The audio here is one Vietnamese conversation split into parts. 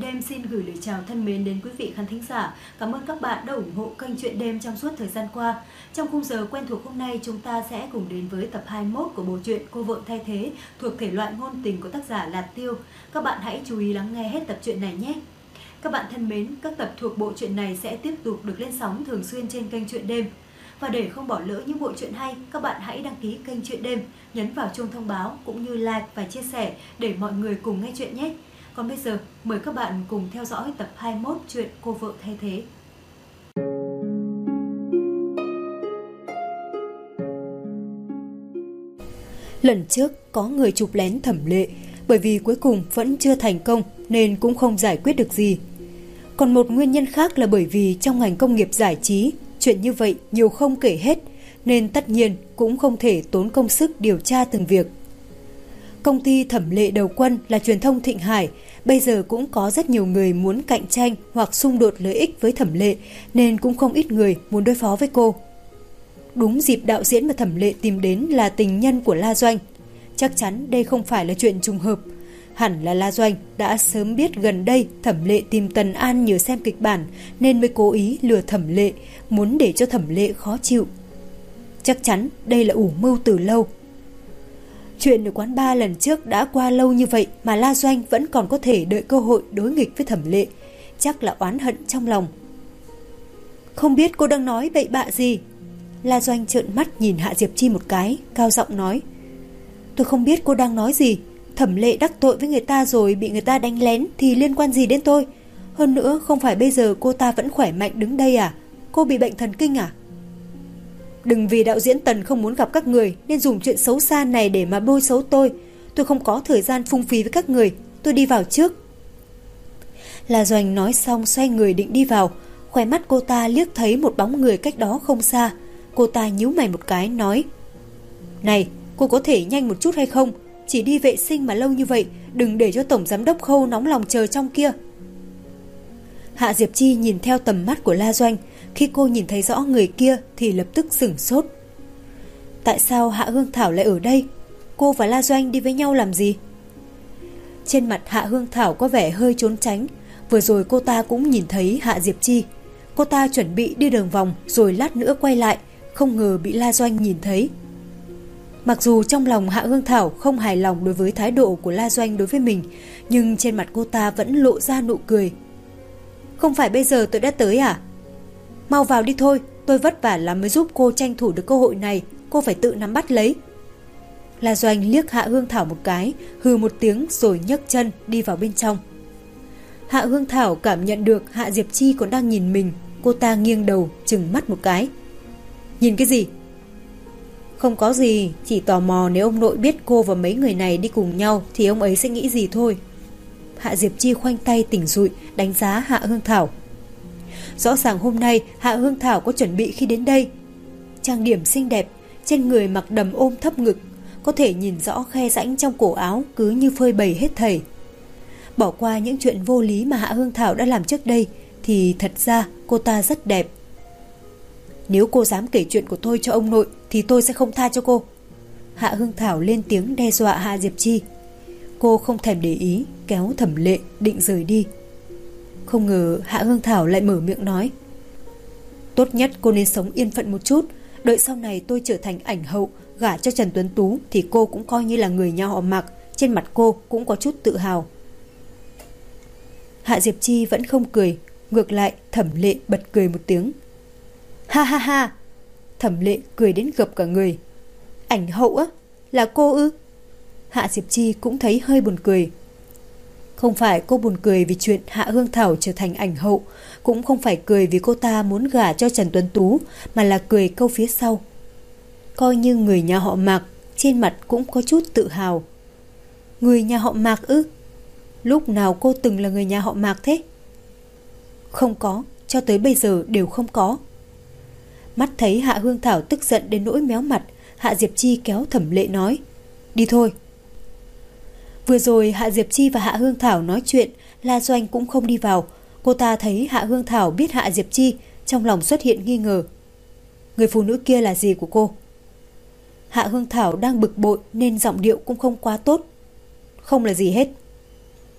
Đêm xin gửi lời chào thân mến đến quý vị khán thính giả. Cảm ơn các bạn đã ủng hộ kênh Chuyện Đêm trong suốt thời gian qua. Trong khung giờ quen thuộc hôm nay, chúng ta sẽ cùng đến với tập 21 của bộ truyện Cô Vợ Thay Thế thuộc thể loại ngôn tình của tác giả Lạt Tiêu. Các bạn hãy chú ý lắng nghe hết tập truyện này nhé. Các bạn thân mến, các tập thuộc bộ truyện này sẽ tiếp tục được lên sóng thường xuyên trên kênh Chuyện Đêm. Và để không bỏ lỡ những bộ truyện hay, các bạn hãy đăng ký kênh Chuyện Đêm, nhấn vào chuông thông báo cũng như like và chia sẻ để mọi người cùng nghe chuyện nhé. Còn bây giờ, mời các bạn cùng theo dõi tập 21 truyện Cô Vợ Thay Thế. Lần trước có người chụp lén Thẩm Lệ, bởi vì cuối cùng vẫn chưa thành công nên cũng không giải quyết được gì. Còn một nguyên nhân khác là bởi vì trong ngành công nghiệp giải trí, chuyện như vậy nhiều không kể hết, nên tất nhiên cũng không thể tốn công sức điều tra từng việc. Công ty Thẩm Lệ đầu quân là truyền thông Thịnh Hải, bây giờ cũng có rất nhiều người muốn cạnh tranh hoặc xung đột lợi ích với Thẩm Lệ, nên cũng không ít người muốn đối phó với cô. Đúng dịp đạo diễn mà Thẩm Lệ tìm đến là tình nhân của La Doanh. Chắc chắn đây không phải là chuyện trùng hợp. Hẳn là La Doanh đã sớm biết gần đây Thẩm Lệ tìm Tần An nhờ xem kịch bản nên mới cố ý lừa Thẩm Lệ, muốn để cho Thẩm Lệ khó chịu. Chắc chắn đây là ủ mưu từ lâu. Chuyện ở quán bar lần trước đã qua lâu như vậy mà La Doanh vẫn còn có thể đợi cơ hội đối nghịch với Thẩm Lệ, chắc là oán hận trong lòng. Không biết cô đang nói bậy bạ gì? La Doanh trợn mắt nhìn Hạ Diệp Chi một cái, cao giọng nói: Tôi không biết cô đang nói gì. Thẩm Lệ đắc tội với người ta rồi bị người ta đánh lén thì liên quan gì đến tôi? Hơn nữa không phải bây giờ cô ta vẫn khỏe mạnh đứng đây à? Cô bị bệnh thần kinh à? Đừng vì đạo diễn Tần không muốn gặp các người nên dùng chuyện xấu xa này để mà bôi xấu tôi. Tôi không có thời gian phung phí với các người. Tôi đi vào trước. La Doanh nói xong xoay người định đi vào. Khóe mắt cô ta liếc thấy một bóng người cách đó không xa. Cô ta nhíu mày một cái nói: Này, cô có thể nhanh một chút hay không? Chỉ đi vệ sinh mà lâu như vậy, đừng để cho tổng giám đốc Khâu nóng lòng chờ trong kia. Hạ Diệp Chi nhìn theo tầm mắt của La Doanh. Khi cô nhìn thấy rõ người kia thì lập tức sửng sốt. Tại sao Hạ Hương Thảo lại ở đây? Cô và La Doanh đi với nhau làm gì? Trên mặt Hạ Hương Thảo có vẻ hơi trốn tránh. Vừa rồi cô ta cũng nhìn thấy Hạ Diệp Chi. Cô ta chuẩn bị đi đường vòng rồi lát nữa quay lại, không ngờ bị La Doanh nhìn thấy. Mặc dù trong lòng Hạ Hương Thảo không hài lòng đối với thái độ của La Doanh đối với mình, nhưng trên mặt cô ta vẫn lộ ra nụ cười. Không phải bây giờ tôi đã tới à? Mau vào đi thôi, tôi vất vả lắm mới giúp cô tranh thủ được cơ hội này, cô phải tự nắm bắt lấy. La Doanh liếc Hạ Hương Thảo một cái, hừ một tiếng rồi nhấc chân đi vào bên trong. Hạ Hương Thảo cảm nhận được Hạ Diệp Chi còn đang nhìn mình, cô ta nghiêng đầu trừng mắt một cái. Nhìn cái gì? Không có gì, chỉ tò mò nếu ông nội biết cô và mấy người này đi cùng nhau thì ông ấy sẽ nghĩ gì thôi. Hạ Diệp Chi khoanh tay tỉnh rụi đánh giá Hạ Hương Thảo. Rõ ràng hôm nay Hạ Hương Thảo có chuẩn bị khi đến đây. Trang điểm xinh đẹp, trên người mặc đầm ôm thấp ngực, có thể nhìn rõ khe rãnh trong cổ áo cứ như phơi bày hết thảy. Bỏ qua những chuyện vô lý mà Hạ Hương Thảo đã làm trước đây thì thật ra cô ta rất đẹp. Nếu cô dám kể chuyện của tôi cho ông nội thì tôi sẽ không tha cho cô. Hạ Hương Thảo lên tiếng đe dọa Hạ Diệp Chi. Cô không thèm để ý, kéo Thẩm Lệ định rời đi. Không ngờ Hạ Hương Thảo lại mở miệng nói: Tốt nhất cô nên sống yên phận một chút. Đợi sau này tôi trở thành ảnh hậu, gả cho Trần Tuấn Tú thì cô cũng coi như là người nhà họ Mạc. Trên mặt cô cũng có chút tự hào. Hạ Diệp Chi vẫn không cười. Ngược lại Thẩm Lệ bật cười một tiếng. Ha ha ha. Thẩm Lệ cười đến gập cả người. Ảnh hậu á? Là cô ư? Hạ Diệp Chi cũng thấy hơi buồn cười. Không phải cô buồn cười vì chuyện Hạ Hương Thảo trở thành ảnh hậu, cũng không phải cười vì cô ta muốn gả cho Trần Tuấn Tú, mà là cười câu phía sau. Coi như người nhà họ Mạc, trên mặt cũng có chút tự hào. Người nhà họ Mạc ư? Lúc nào cô từng là người nhà họ Mạc thế? Không có, cho tới bây giờ đều không có. Mắt thấy Hạ Hương Thảo tức giận đến nỗi méo mặt, Hạ Diệp Chi kéo Thẩm Lệ nói: Đi thôi. Vừa rồi Hạ Diệp Chi và Hạ Hương Thảo nói chuyện, La Doanh cũng không đi vào. Cô ta thấy Hạ Hương Thảo biết Hạ Diệp Chi, trong lòng xuất hiện nghi ngờ. Người phụ nữ kia là gì của cô? Hạ Hương Thảo đang bực bội nên giọng điệu cũng không quá tốt. Không là gì hết.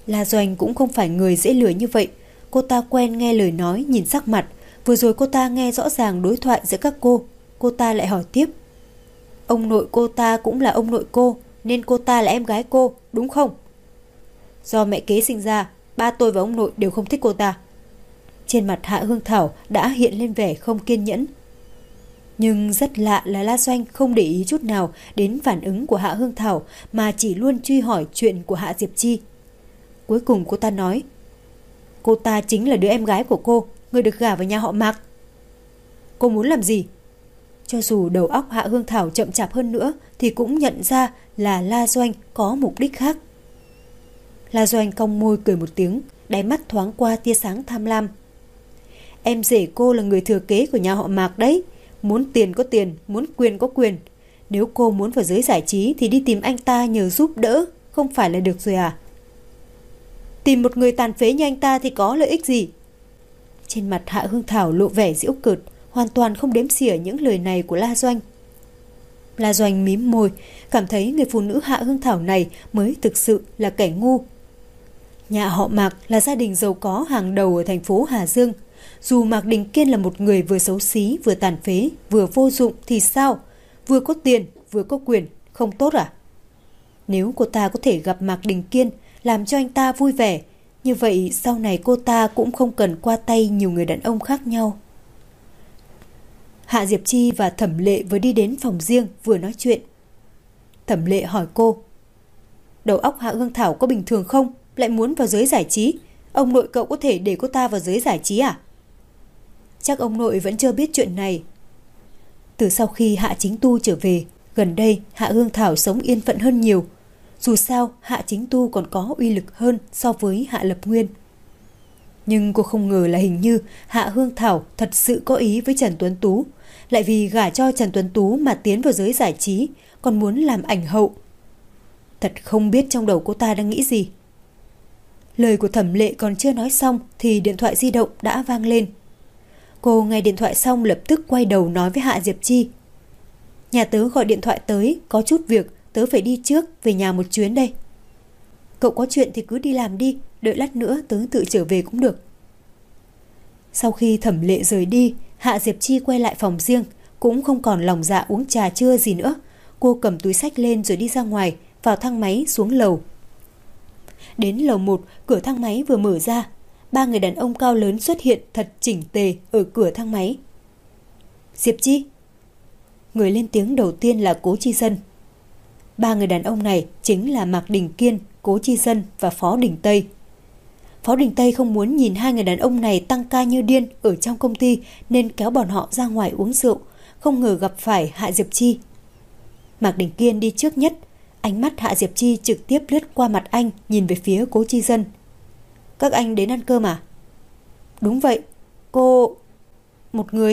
La Doanh cũng không phải người dễ lừa như vậy. Cô ta quen nghe lời nói, nhìn sắc mặt. Vừa rồi cô ta nghe rõ ràng đối thoại giữa các cô. Cô ta lại hỏi tiếp. Ông nội cô ta cũng là ông nội cô, nên cô ta là em gái cô, đúng không? Do mẹ kế sinh ra, ba tôi và ông nội đều không thích cô ta. Trên mặt Hạ Hương Thảo đã hiện lên vẻ không kiên nhẫn. Nhưng rất lạ là La Doanh không để ý chút nào đến phản ứng của Hạ Hương Thảo mà chỉ luôn truy hỏi chuyện của Hạ Diệp Chi. Cuối cùng cô ta nói, cô ta chính là đứa em gái của cô, người được gả vào nhà họ Mạc. Cô muốn làm gì? Cho dù đầu óc Hạ Hương Thảo chậm chạp hơn nữa thì cũng nhận ra là La Doanh có mục đích khác. La Doanh cong môi cười một tiếng, đáy mắt thoáng qua tia sáng tham lam. Em rể cô là người thừa kế của nhà họ Mạc đấy. Muốn tiền có tiền, muốn quyền có quyền. Nếu cô muốn vào giới giải trí thì đi tìm anh ta nhờ giúp đỡ, không phải là được rồi à? Tìm một người tàn phế như anh ta thì có lợi ích gì? Trên mặt Hạ Hương Thảo lộ vẻ giễu cợt, hoàn toàn không đếm xỉa những lời này của La Doanh. La Doanh mím môi, cảm thấy người phụ nữ Hạ Hương Thảo này mới thực sự là kẻ ngu. Nhà họ Mạc là gia đình giàu có hàng đầu ở thành phố Hà Dương. Dù Mạc Đình Kiên là một người vừa xấu xí, vừa tàn phế, vừa vô dụng thì sao? Vừa có tiền, vừa có quyền, không tốt à? Nếu cô ta có thể gặp Mạc Đình Kiên, làm cho anh ta vui vẻ, như vậy sau này cô ta cũng không cần qua tay nhiều người đàn ông khác nhau. Hạ Diệp Chi và Thẩm Lệ vừa đi đến phòng riêng vừa nói chuyện. Thẩm Lệ hỏi cô, đầu óc Hạ Hương Thảo có bình thường không? Lại muốn vào giới giải trí? Ông nội cậu có thể để cô ta vào giới giải trí à? Chắc ông nội vẫn chưa biết chuyện này. Từ sau khi Hạ Chính Tu trở về, gần đây Hạ Hương Thảo sống yên phận hơn nhiều. Dù sao Hạ Chính Tu còn có uy lực hơn so với Hạ Lập Nguyên. Nhưng cô không ngờ là hình như Hạ Hương Thảo thật sự có ý với Trần Tuấn Tú, lại vì gả cho Trần Tuấn Tú mà tiến vào giới giải trí, còn muốn làm ảnh hậu. Thật không biết trong đầu cô ta đang nghĩ gì. Lời của Thẩm Lệ còn chưa nói xong thì điện thoại di động đã vang lên. Cô nghe điện thoại xong lập tức quay đầu nói với Hạ Diệp Chi. Nhà tớ gọi điện thoại tới, có chút việc, tớ phải đi trước, về nhà một chuyến đây. Cậu có chuyện thì cứ đi làm đi, đợi lát nữa tớ tự trở về cũng được. Sau khi Thẩm Lệ rời đi, Hạ Diệp Chi quay lại phòng riêng, cũng không còn lòng dạ uống trà trưa gì nữa. Cô cầm túi xách lên rồi đi ra ngoài, vào thang máy xuống lầu. Đến lầu 1, cửa thang máy vừa mở ra, ba người đàn ông cao lớn xuất hiện thật chỉnh tề ở cửa thang máy. Diệp Chi. Người lên tiếng đầu tiên là Cố Chi Dân. Ba người đàn ông này chính là Mạc Đình Kiên, Cố Chi Dân và Phó Đình Tây. Phó Đình Tây không muốn nhìn hai người đàn ông này tăng ca như điên ở trong công ty nên kéo bọn họ ra ngoài uống rượu, không ngờ gặp phải Hạ Diệp Chi. Mạc Đình Kiên đi trước nhất, ánh mắt Hạ Diệp Chi trực tiếp lướt qua mặt anh, nhìn về phía Cố Chi Dân. Các anh đến ăn cơm à? Đúng vậy, cô... Một người.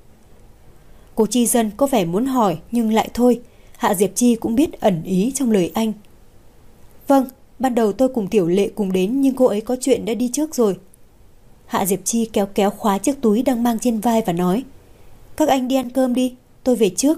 Cố Chi Dân có vẻ muốn hỏi nhưng lại thôi. Hạ Diệp Chi cũng biết ẩn ý trong lời anh. Vâng, ban đầu tôi cùng Tiểu Lệ cùng đến nhưng cô ấy có chuyện đã đi trước rồi. Hạ Diệp Chi kéo kéo khóa chiếc túi đang mang trên vai và nói, các anh đi ăn cơm đi, tôi về trước.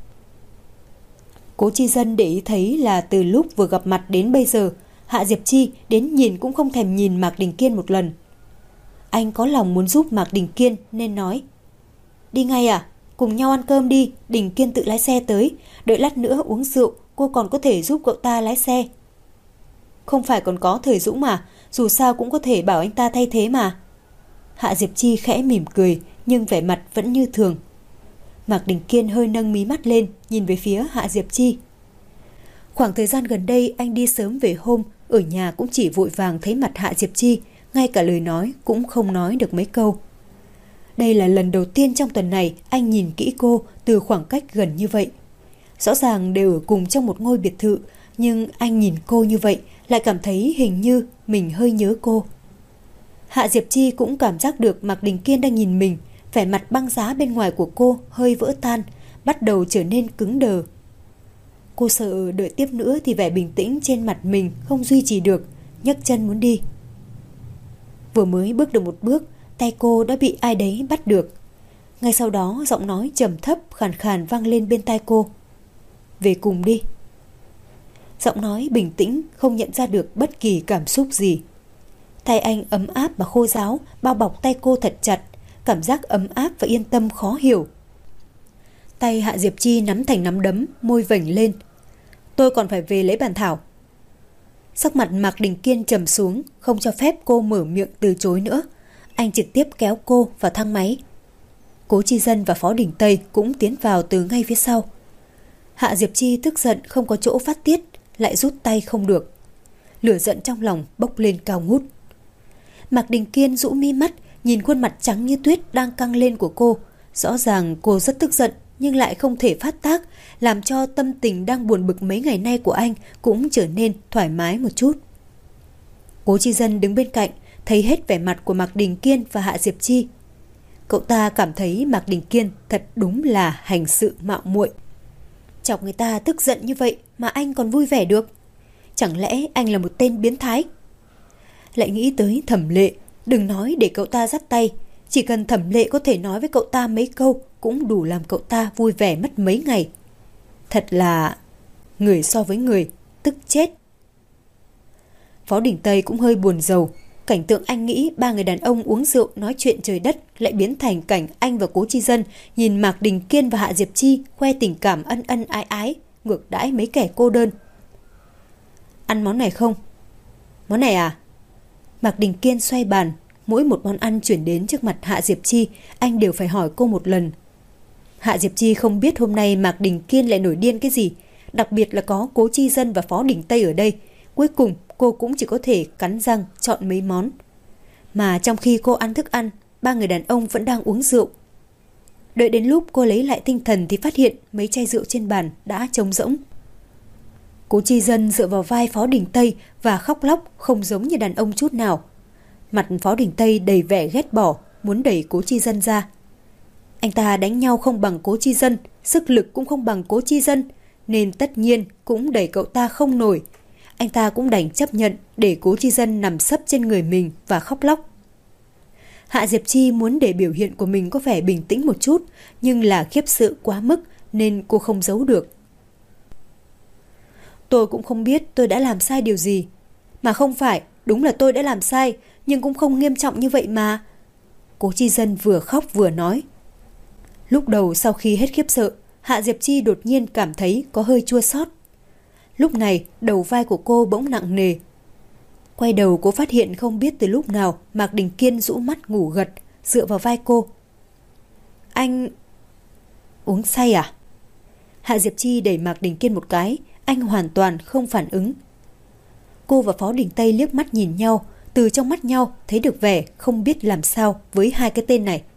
Cố Chi Dân để ý thấy là từ lúc vừa gặp mặt đến bây giờ, Hạ Diệp Chi đến nhìn cũng không thèm nhìn Mạc Đình Kiên một lần. Anh có lòng muốn giúp Mạc Đình Kiên nên nói, đi ngay à? Cùng nhau ăn cơm đi, Đình Kiên tự lái xe tới, đợi lát nữa uống rượu, cô còn có thể giúp cậu ta lái xe. Không phải còn có Thời Dũng mà, dù sao cũng có thể bảo anh ta thay thế mà. Hạ Diệp Chi khẽ mỉm cười, nhưng vẻ mặt vẫn như thường. Mạc Đình Kiên hơi nâng mí mắt lên, nhìn về phía Hạ Diệp Chi. Khoảng thời gian gần đây anh đi sớm về hôm, ở nhà cũng chỉ vội vàng thấy mặt Hạ Diệp Chi, ngay cả lời nói cũng không nói được mấy câu. Đây là lần đầu tiên trong tuần này anh nhìn kỹ cô từ khoảng cách gần như vậy. Rõ ràng đều ở cùng trong một ngôi biệt thự, nhưng anh nhìn cô như vậy lại cảm thấy hình như mình hơi nhớ cô. Hạ Diệp Chi cũng cảm giác được Mạc Đình Kiên đang nhìn mình, vẻ mặt băng giá bên ngoài của cô hơi vỡ tan, bắt đầu trở nên cứng đờ. Cô sợ đợi tiếp nữa thì vẻ bình tĩnh trên mặt mình không duy trì được, nhấc chân muốn đi. Vừa mới bước được một bước, tay cô đã bị ai đấy bắt được. Ngay sau đó giọng nói trầm thấp khàn khàn vang lên bên tai cô. Về cùng đi. Giọng nói bình tĩnh, không nhận ra được bất kỳ cảm xúc gì. Tay anh ấm áp và khô ráo, bao bọc tay cô thật chặt, cảm giác ấm áp và yên tâm khó hiểu. Tay Hạ Diệp Chi nắm thành nắm đấm, môi vểnh lên. Tôi còn phải về lấy bàn thảo. Sắc mặt Mạc Đình Kiên trầm xuống, không cho phép cô mở miệng từ chối nữa. Anh trực tiếp kéo cô vào thang máy. Cố Chi Dân và Phó Đình Tây cũng tiến vào từ ngay phía sau. Hạ Diệp Chi tức giận không có chỗ phát tiết, lại rút tay không được. Lửa giận trong lòng bốc lên cao ngút. Mạc Đình Kiên rũ mi mắt, nhìn khuôn mặt trắng như tuyết đang căng lên của cô. Rõ ràng cô rất tức giận, nhưng lại không thể phát tác, làm cho tâm tình đang buồn bực mấy ngày nay của anh cũng trở nên thoải mái một chút. Cố Chi Dân đứng bên cạnh, thấy hết vẻ mặt của Mạc Đình Kiên và Hạ Diệp Chi. Cậu ta cảm thấy Mạc Đình Kiên thật đúng là hành sự mạo muội. Chọc người ta tức giận như vậy mà anh còn vui vẻ được. Chẳng lẽ anh là một tên biến thái? Lại nghĩ tới Thẩm Lệ, đừng nói để cậu ta dắt tay, chỉ cần Thẩm Lệ có thể nói với cậu ta mấy câu cũng đủ làm cậu ta vui vẻ mất mấy ngày. Thật là người so với người, tức chết. Phó Đình Tây cũng hơi buồn rầu. Cảnh tượng anh nghĩ ba người đàn ông uống rượu nói chuyện trời đất lại biến thành cảnh anh và Cố Chi Dân nhìn Mạc Đình Kiên và Hạ Diệp Chi khoe tình cảm ân ân ái ái, ngược đãi mấy kẻ cô đơn. Ăn món này không? Món này à? Mạc Đình Kiên xoay bàn, mỗi một món ăn chuyển đến trước mặt Hạ Diệp Chi, anh đều phải hỏi cô một lần. Hạ Diệp Chi không biết hôm nay Mạc Đình Kiên lại nổi điên cái gì, đặc biệt là có Cố Chi Dân và Phó Đình Tây ở đây. Cuối cùng cô cũng chỉ có thể cắn răng chọn mấy món. Mà trong khi cô ăn thức ăn, ba người đàn ông vẫn đang uống rượu. Đợi đến lúc cô lấy lại tinh thần thì phát hiện mấy chai rượu trên bàn đã trống rỗng. Cố Chi Dân dựa vào vai Phó Đình Tây và khóc lóc không giống như đàn ông chút nào. Mặt Phó Đình Tây đầy vẻ ghét bỏ, muốn đẩy Cố Chi Dân ra. Anh ta đánh nhau không bằng Cố Chi Dân, sức lực cũng không bằng Cố Chi Dân, nên tất nhiên cũng đẩy cậu ta không nổi. Anh ta cũng đành chấp nhận để Cố Chi Dân nằm sấp trên người mình và khóc lóc. Hạ Diệp Chi muốn để biểu hiện của mình có vẻ bình tĩnh một chút, nhưng là khiếp sợ quá mức nên cô không giấu được. Tôi cũng không biết tôi đã làm sai điều gì. Mà không phải, đúng là tôi đã làm sai, nhưng cũng không nghiêm trọng như vậy mà. Cố Chi Dân vừa khóc vừa nói. Lúc đầu sau khi hết khiếp sợ, Hạ Diệp Chi đột nhiên cảm thấy có hơi chua xót. Lúc này đầu vai của cô bỗng nặng nề. Quay đầu cô phát hiện không biết từ lúc nào Mạc Đình Kiên rũ mắt ngủ gật, dựa vào vai cô. Anh... uống say à? Hạ Diệp Chi đẩy Mạc Đình Kiên một cái, anh hoàn toàn không phản ứng. Cô và Phó Đình Tây liếc mắt nhìn nhau, từ trong mắt nhau thấy được vẻ không biết làm sao với hai cái tên này.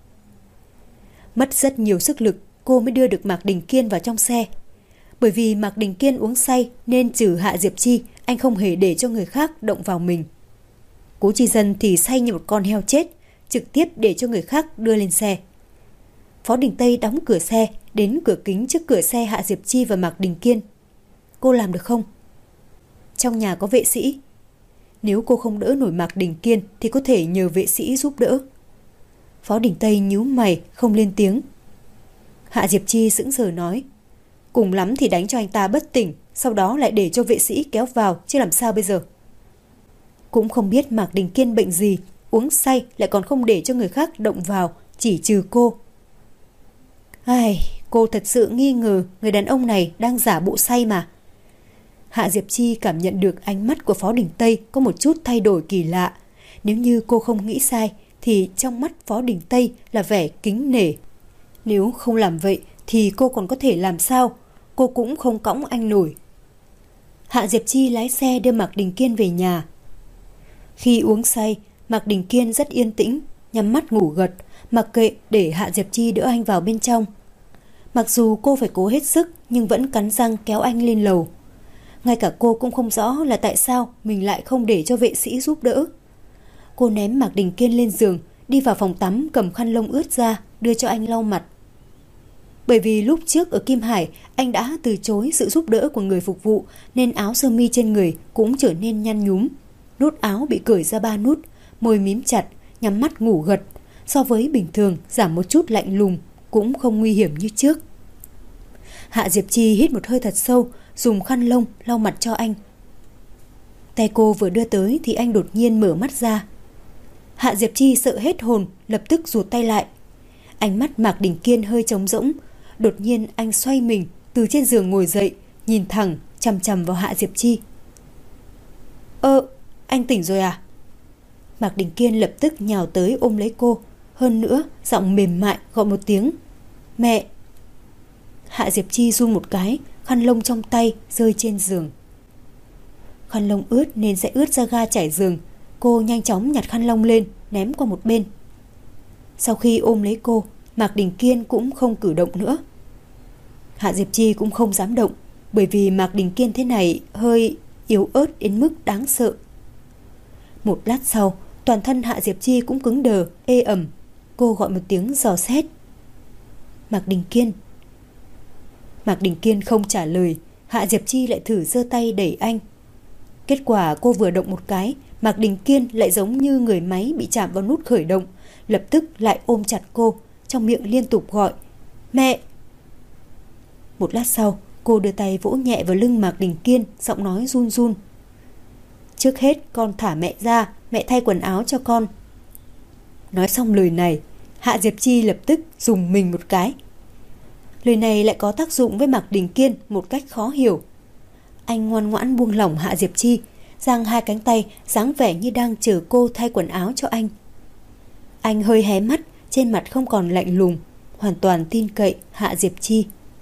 Mất rất nhiều sức lực cô mới đưa được Mạc Đình Kiên vào trong xe. Bởi vì Mạc Đình Kiên uống say nên trừ Hạ Diệp Chi, anh không hề để cho người khác động vào mình. Cố Chi Dân thì say như một con heo chết, trực tiếp để cho người khác đưa lên xe. Phó Đình Tây đóng cửa xe, đến cửa kính trước cửa xe Hạ Diệp Chi và Mạc Đình Kiên. Cô làm được không? Trong nhà có vệ sĩ. Nếu cô không đỡ nổi Mạc Đình Kiên thì có thể nhờ vệ sĩ giúp đỡ. Phó Đình Tây nhíu mày không lên tiếng. Hạ Diệp Chi sững sờ nói. Cùng lắm thì đánh cho anh ta bất tỉnh, sau đó lại để cho vệ sĩ kéo vào, chứ làm sao bây giờ? Cũng không biết Mạc Đình Kiên bệnh gì, uống say lại còn không để cho người khác động vào, chỉ trừ cô. Ai, cô thật sự nghi ngờ người đàn ông này đang giả bộ say mà. Hạ Diệp Chi cảm nhận được ánh mắt của Phó Đình Tây có một chút thay đổi kỳ lạ. Nếu như cô không nghĩ sai thì trong mắt Phó Đình Tây là vẻ kính nể. Nếu không làm vậy thì cô còn có thể làm sao? Cô cũng không cõng anh nổi. Hạ Diệp Chi lái xe đưa Mạc Đình Kiên về nhà. Khi uống say, Mạc Đình Kiên rất yên tĩnh, nhắm mắt ngủ gật, mặc kệ để Hạ Diệp Chi đỡ anh vào bên trong. Mặc dù cô phải cố hết sức nhưng vẫn cắn răng kéo anh lên lầu. Ngay cả cô cũng không rõ là tại sao mình lại không để cho vệ sĩ giúp đỡ. Cô ném Mạc Đình Kiên lên giường, đi vào phòng tắm cầm khăn lông ướt ra, đưa cho anh lau mặt. Bởi vì lúc trước ở Kim Hải, anh đã từ chối sự giúp đỡ của người phục vụ nên áo sơ mi trên người cũng trở nên nhăn nhúm. Nút áo bị cởi ra 3 nút, môi mím chặt, nhắm mắt ngủ gật. So với bình thường giảm một chút lạnh lùng, cũng không nguy hiểm như trước. Hạ Diệp Chi hít một hơi thật sâu, dùng khăn lông lau mặt cho anh. Tay cô vừa đưa tới thì anh đột nhiên mở mắt ra, Hạ Diệp Chi sợ hết hồn, lập tức rụt tay lại. Ánh mắt Mạc Đình Kiên hơi trống rỗng. Đột nhiên anh xoay mình, từ trên giường ngồi dậy, nhìn thẳng, chằm chằm vào Hạ Diệp Chi. Anh tỉnh rồi à? Mạc Đình Kiên lập tức nhào tới ôm lấy cô. Hơn nữa, giọng mềm mại gọi một tiếng: Mẹ. Hạ Diệp Chi run một cái, khăn lông trong tay rơi trên giường. Khăn lông ướt nên sẽ ướt ra ga trải giường. Cô nhanh chóng nhặt khăn lông lên, ném qua một bên. Sau khi ôm lấy cô, Mạc Đình Kiên cũng không cử động nữa. Hạ Diệp Chi cũng không dám động, bởi vì Mạc Đình Kiên thế này hơi yếu ớt đến mức đáng sợ. Một lát sau, toàn thân Hạ Diệp Chi cũng cứng đờ, ê ẩm. Cô gọi một tiếng dò xét: Mạc Đình Kiên. Mạc Đình Kiên không trả lời. Hạ Diệp Chi lại thử giơ tay đẩy anh. Kết quả cô vừa động một cái, Mạc Đình Kiên lại giống như người máy bị chạm vào nút khởi động, lập tức lại ôm chặt cô, trong miệng liên tục gọi: Mẹ. Một lát sau, cô đưa tay vỗ nhẹ vào lưng Mạc Đình Kiên, giọng nói run run: Trước hết con thả mẹ ra, mẹ thay quần áo cho con. Nói xong lời này, Hạ Diệp Chi lập tức rùng mình một cái. Lời này lại có tác dụng với Mạc Đình Kiên một cách khó hiểu. Anh ngoan ngoãn buông lỏng Hạ Diệp Chi, giang hai cánh tay, dáng vẻ như đang chờ cô thay quần áo cho anh. Anh hơi hé mắt, trên mặt không còn lạnh lùng, hoàn toàn tin cậy Hạ Diệp Chi.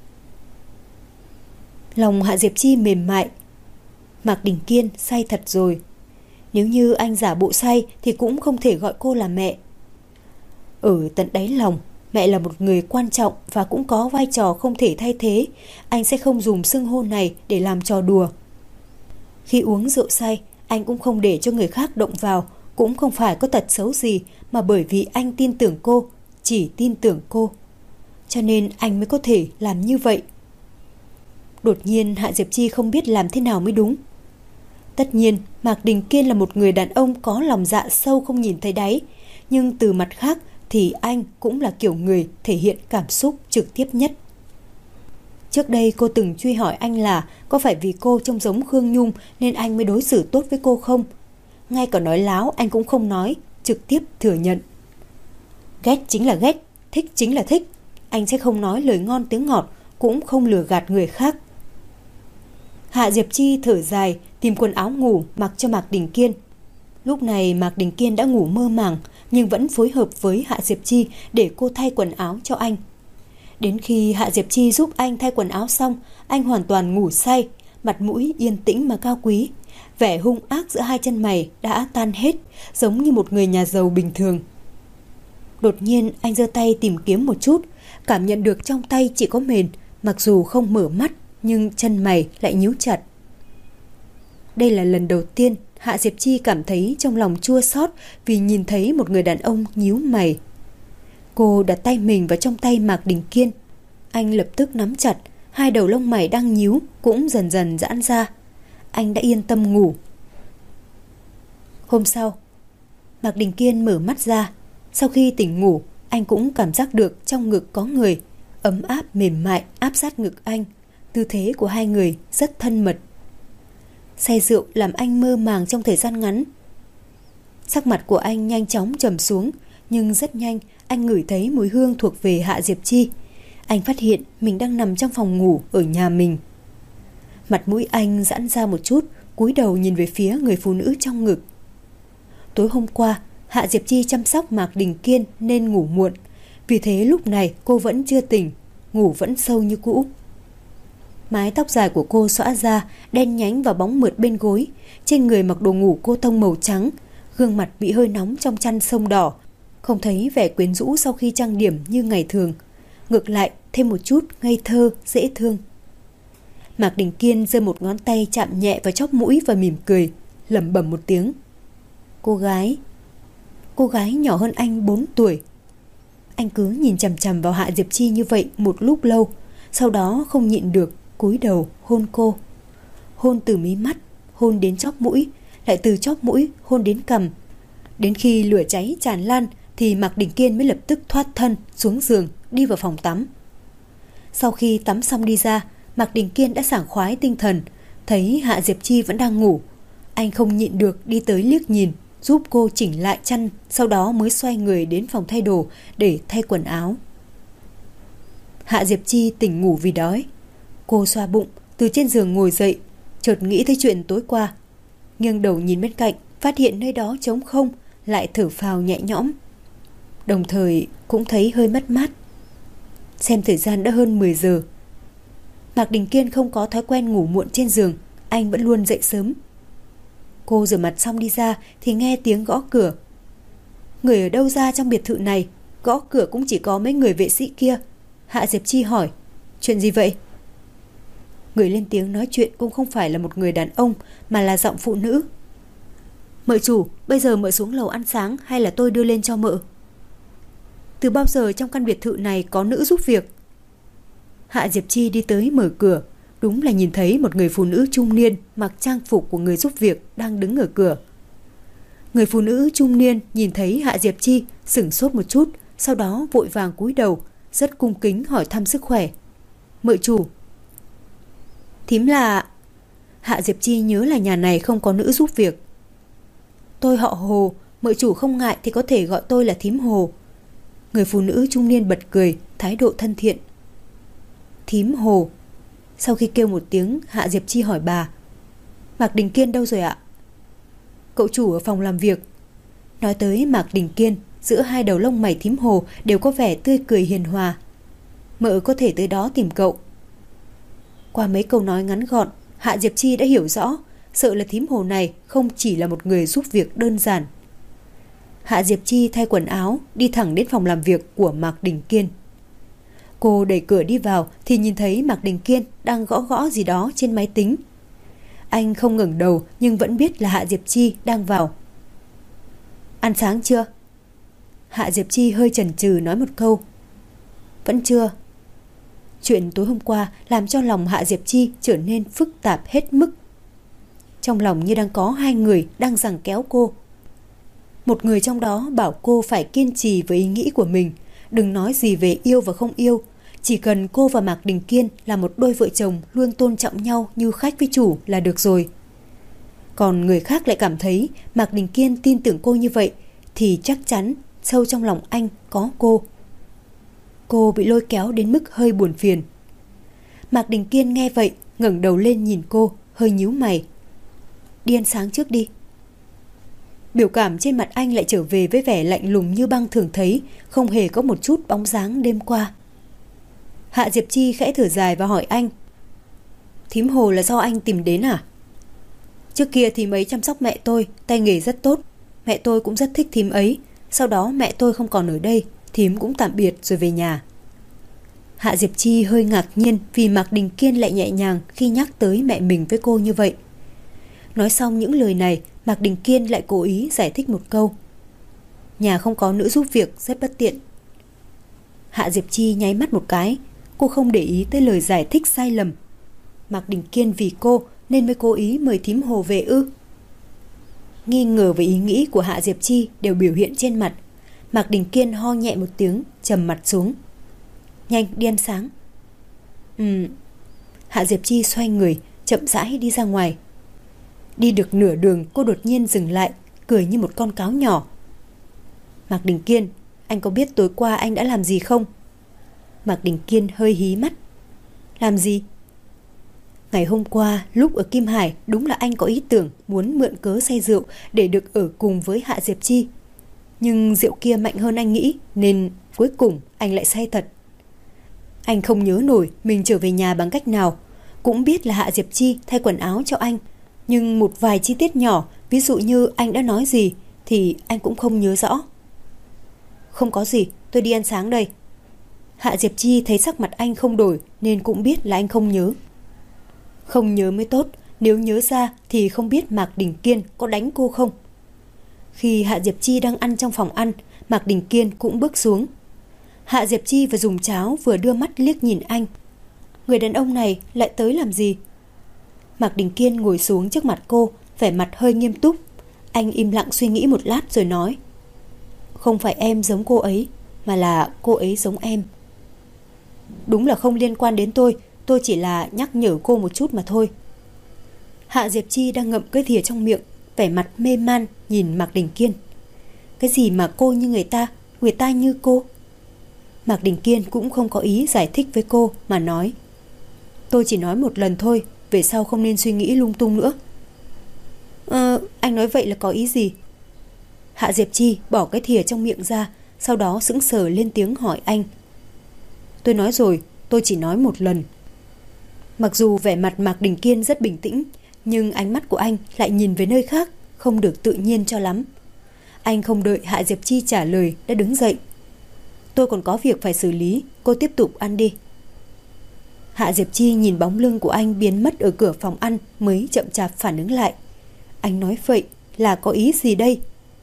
Lòng Hạ Diệp Chi mềm mại. Mạc Đình Kiên say thật rồi. Nếu như anh giả bộ say thì cũng không thể gọi cô là mẹ. Ở tận đáy lòng, mẹ là một người quan trọng và cũng có vai trò không thể thay thế. Anh sẽ không dùng xưng hô này để làm trò đùa. Khi uống rượu say, anh cũng không để cho người khác động vào, cũng không phải có tật xấu gì, mà bởi vì anh tin tưởng cô, chỉ tin tưởng cô, cho nên anh mới có thể làm như vậy. Đột nhiên Hạ Diệp Chi không biết làm thế nào mới đúng. Tất nhiên Mạc Đình Kiên là một người đàn ông có lòng dạ sâu không nhìn thấy đáy, nhưng từ mặt khác thì anh cũng là kiểu người thể hiện cảm xúc trực tiếp nhất. Trước đây cô từng truy hỏi anh là có phải vì cô trông giống Khương Nhung nên anh mới đối xử tốt với cô không? Ngay cả nói láo anh cũng không nói, trực tiếp thừa nhận. Ghét chính là ghét, thích chính là thích. Anh sẽ không nói lời ngon tiếng ngọt, cũng không lừa gạt người khác. Hạ Diệp Chi thở dài, tìm quần áo ngủ mặc cho Mạc Đình Kiên. Lúc này Mạc Đình Kiên đã ngủ mơ màng, nhưng vẫn phối hợp với Hạ Diệp Chi để cô thay quần áo cho anh. Đến khi Hạ Diệp Chi giúp anh thay quần áo xong, anh hoàn toàn ngủ say, mặt mũi yên tĩnh mà cao quý. Vẻ hung ác giữa hai chân mày đã tan hết, giống như một người nhà giàu bình thường. Đột nhiên anh giơ tay tìm kiếm một chút, cảm nhận được trong tay chỉ có mền, mặc dù không mở mắt nhưng chân mày lại nhíu chặt. Đây là lần đầu tiên Hạ Diệp Chi cảm thấy trong lòng chua xót vì nhìn thấy một người đàn ông nhíu mày. Cô đặt tay mình vào trong tay Mạc Đình Kiên. Anh lập tức nắm chặt, hai đầu lông mày đang nhíu cũng dần dần giãn ra. Anh đã yên tâm ngủ. Hôm sau, Mạc Đình Kiên mở mắt ra. Sau khi tỉnh ngủ, anh cũng cảm giác được trong ngực có người, ấm áp mềm mại áp sát ngực anh. Tư thế của hai người rất thân mật. Say rượu làm anh mơ màng trong thời gian ngắn. Sắc mặt của anh nhanh chóng trầm xuống, nhưng rất nhanh anh ngửi thấy mùi hương thuộc về Hạ Diệp Chi. Anh phát hiện mình đang nằm trong phòng ngủ ở nhà mình. Mặt mũi anh giãn ra một chút, cúi đầu nhìn về phía người phụ nữ trong ngực. Tối hôm qua, Hạ Diệp Chi chăm sóc Mạc Đình Kiên nên ngủ muộn. Vì thế lúc này cô vẫn chưa tỉnh, ngủ vẫn sâu như cũ. Mái tóc dài của cô xõa ra, đen nhánh và bóng mượt bên gối. Trên người mặc đồ ngủ cô tông màu trắng, gương mặt bị hơi nóng trong chăn sông đỏ, không thấy vẻ quyến rũ sau khi trang điểm như ngày thường. Ngược lại thêm một chút ngây thơ, dễ thương. Mạc Đình Kiên giơ một ngón tay chạm nhẹ vào chóp mũi và mỉm cười, lẩm bẩm một tiếng. Cô gái nhỏ hơn anh 4 tuổi. Anh cứ nhìn chằm chằm vào Hạ Diệp Chi như vậy một lúc lâu, sau đó không nhịn được cúi đầu hôn cô. Hôn từ mí mắt, hôn đến chóp mũi, lại từ chóp mũi hôn đến cằm. Đến khi lửa cháy tràn lan thì Mạc Đình Kiên mới lập tức thoát thân xuống giường, đi vào phòng tắm. Sau khi tắm xong đi ra, Mạc Đình Kiên đã sảng khoái tinh thần. Thấy Hạ Diệp Chi vẫn đang ngủ, anh không nhịn được đi tới liếc nhìn, giúp cô chỉnh lại chăn, sau đó mới xoay người đến phòng thay đồ để thay quần áo. Hạ Diệp Chi tỉnh ngủ vì đói. Cô xoa bụng, từ trên giường ngồi dậy, chợt nghĩ tới chuyện tối qua. Nghiêng đầu nhìn bên cạnh, phát hiện nơi đó trống không, lại thở phào nhẹ nhõm. Đồng thời cũng thấy hơi mất mát. Xem thời gian đã hơn 10 giờ. Mạc Đình Kiên không có thói quen ngủ muộn trên giường, anh vẫn luôn dậy sớm. Cô rửa mặt xong đi ra thì nghe tiếng gõ cửa. Người ở đâu ra trong biệt thự này? Gõ cửa cũng chỉ có mấy người vệ sĩ kia. Hạ Diệp Chi hỏi, chuyện gì vậy? Người lên tiếng nói chuyện cũng không phải là một người đàn ông, mà là giọng phụ nữ. Mợ chủ, bây giờ mợ xuống lầu ăn sáng hay là tôi đưa lên cho mợ? Từ bao giờ trong căn biệt thự này có nữ giúp việc? Hạ Diệp Chi đi tới mở cửa, đúng là nhìn thấy một người phụ nữ trung niên mặc trang phục của người giúp việc đang đứng ở cửa. Người phụ nữ trung niên nhìn thấy Hạ Diệp Chi sửng sốt một chút, sau đó vội vàng cúi đầu, rất cung kính hỏi thăm sức khỏe. Mợ chủ. Thím là... Hạ Diệp Chi nhớ là nhà này không có nữ giúp việc. Tôi họ Hồ, mợ chủ không ngại thì có thể gọi tôi là thím Hồ. Người phụ nữ trung niên bật cười, thái độ thân thiện. Thím Hồ. Sau khi kêu một tiếng, Hạ Diệp Chi hỏi bà, Mạc Đình Kiên đâu rồi ạ? Cậu chủ ở phòng làm việc. Nói tới Mạc Đình Kiên, giữa hai đầu lông mày thím Hồ đều có vẻ tươi cười hiền hòa. Mợ có thể tới đó tìm cậu. Qua mấy câu nói ngắn gọn, Hạ Diệp Chi đã hiểu rõ, sợ là thím Hồ này không chỉ là một người giúp việc đơn giản. Hạ Diệp Chi thay quần áo, đi thẳng đến phòng làm việc của Mạc Đình Kiên. Cô đẩy cửa đi vào thì nhìn thấy Mạc Đình Kiên đang gõ gõ gì đó trên máy tính. Anh không ngẩng đầu nhưng vẫn biết là Hạ Diệp Chi đang vào. Ăn sáng chưa? Hạ Diệp Chi hơi chần chừ nói một câu. Vẫn chưa. Chuyện tối hôm qua làm cho lòng Hạ Diệp Chi trở nên phức tạp hết mức. Trong lòng như đang có hai người đang giằng kéo cô. Một người trong đó bảo cô phải kiên trì với ý nghĩ của mình, đừng nói gì về yêu và không yêu, chỉ cần cô và Mạc Đình Kiên là một đôi vợ chồng luôn tôn trọng nhau như khách với chủ là được rồi. Còn người khác lại cảm thấy Mạc Đình Kiên tin tưởng cô như vậy thì chắc chắn sâu trong lòng anh có cô. Cô bị lôi kéo đến mức hơi buồn phiền. Mạc Đình Kiên nghe vậy ngẩng đầu lên nhìn cô, hơi nhíu mày. Đi ăn sáng trước đi. Biểu cảm trên mặt anh lại trở về với vẻ lạnh lùng như băng thường thấy, không hề có một chút bóng dáng đêm qua. Hạ Diệp Chi khẽ thở dài và hỏi anh, thím Hồ là do anh tìm đến à? Trước kia thím ấy chăm sóc mẹ tôi, tay nghề rất tốt. Mẹ tôi cũng rất thích thím ấy. Sau đó mẹ tôi không còn ở đây, thím cũng tạm biệt rồi về nhà. Hạ Diệp Chi hơi ngạc nhiên vì Mạc Đình Kiên lại nhẹ nhàng khi nhắc tới mẹ mình với cô như vậy. Nói xong những lời này, Mạc Đình Kiên lại cố ý giải thích một câu. Nhà không có nữ giúp việc, rất bất tiện. Hạ Diệp Chi nháy mắt một cái. Cô không để ý tới lời giải thích sai lầm. Mạc Đình Kiên vì cô nên mới cố ý mời thím Hồ về ư? Nghi ngờ về ý nghĩ của Hạ Diệp Chi đều biểu hiện trên mặt. Mạc Đình Kiên ho nhẹ một tiếng, trầm mặt xuống. Nhanh đi ăn sáng. Hạ Diệp Chi xoay người, chậm rãi đi ra ngoài. Đi được nửa đường cô đột nhiên dừng lại, cười như một con cáo nhỏ. Mạc Đình Kiên, anh có biết tối qua anh đã làm gì không? Mạc Đình Kiên hơi hí mắt. Làm gì? Ngày hôm qua lúc ở Kim Hải, đúng là anh có ý tưởng muốn mượn cớ say rượu để được ở cùng với Hạ Diệp Chi. Nhưng rượu kia mạnh hơn anh nghĩ, nên cuối cùng anh lại say thật. Anh không nhớ nổi mình trở về nhà bằng cách nào. Cũng biết là Hạ Diệp Chi thay quần áo cho anh, nhưng một vài chi tiết nhỏ, ví dụ như anh đã nói gì, thì anh cũng không nhớ rõ. Không có gì, tôi đi ăn sáng đây. Hạ Diệp Chi thấy sắc mặt anh không đổi nên cũng biết là anh không nhớ. Không nhớ mới tốt, nếu nhớ ra thì không biết Mạc Đình Kiên có đánh cô không. Khi Hạ Diệp Chi đang ăn trong phòng ăn, Mạc Đình Kiên cũng bước xuống. Hạ Diệp Chi vừa dùng cháo vừa đưa mắt liếc nhìn anh. Người đàn ông này lại tới làm gì? Mạc Đình Kiên ngồi xuống trước mặt cô, vẻ mặt hơi nghiêm túc. Anh im lặng suy nghĩ một lát rồi nói. Không phải em giống cô ấy, mà là cô ấy giống em. Đúng là không liên quan đến tôi chỉ là nhắc nhở cô một chút mà thôi. Hạ Diệp Chi đang ngậm cái thìa trong miệng, vẻ mặt mê man nhìn Mạc Đình Kiên. Cái gì mà cô như người ta như cô? Mạc Đình Kiên cũng không có ý giải thích với cô mà nói: Tôi chỉ nói một lần thôi, về sau không nên suy nghĩ lung tung nữa. Anh nói vậy là có ý gì? Hạ Diệp Chi bỏ cái thìa trong miệng ra, sau đó sững sờ lên tiếng hỏi anh. Tôi nói rồi, tôi chỉ nói một lần. Mặc dù vẻ mặt Mạc Đình Kiên rất bình tĩnh, nhưng ánh mắt của anh lại nhìn về nơi khác, không được tự nhiên cho lắm. Anh không đợi Hạ Diệp Chi trả lời đã đứng dậy. Tôi còn có việc phải xử lý, cô tiếp tục ăn đi. Hạ Diệp Chi nhìn bóng lưng của anh biến mất ở cửa phòng ăn mới chậm chạp phản ứng lại. Anh nói vậy là có ý gì đây?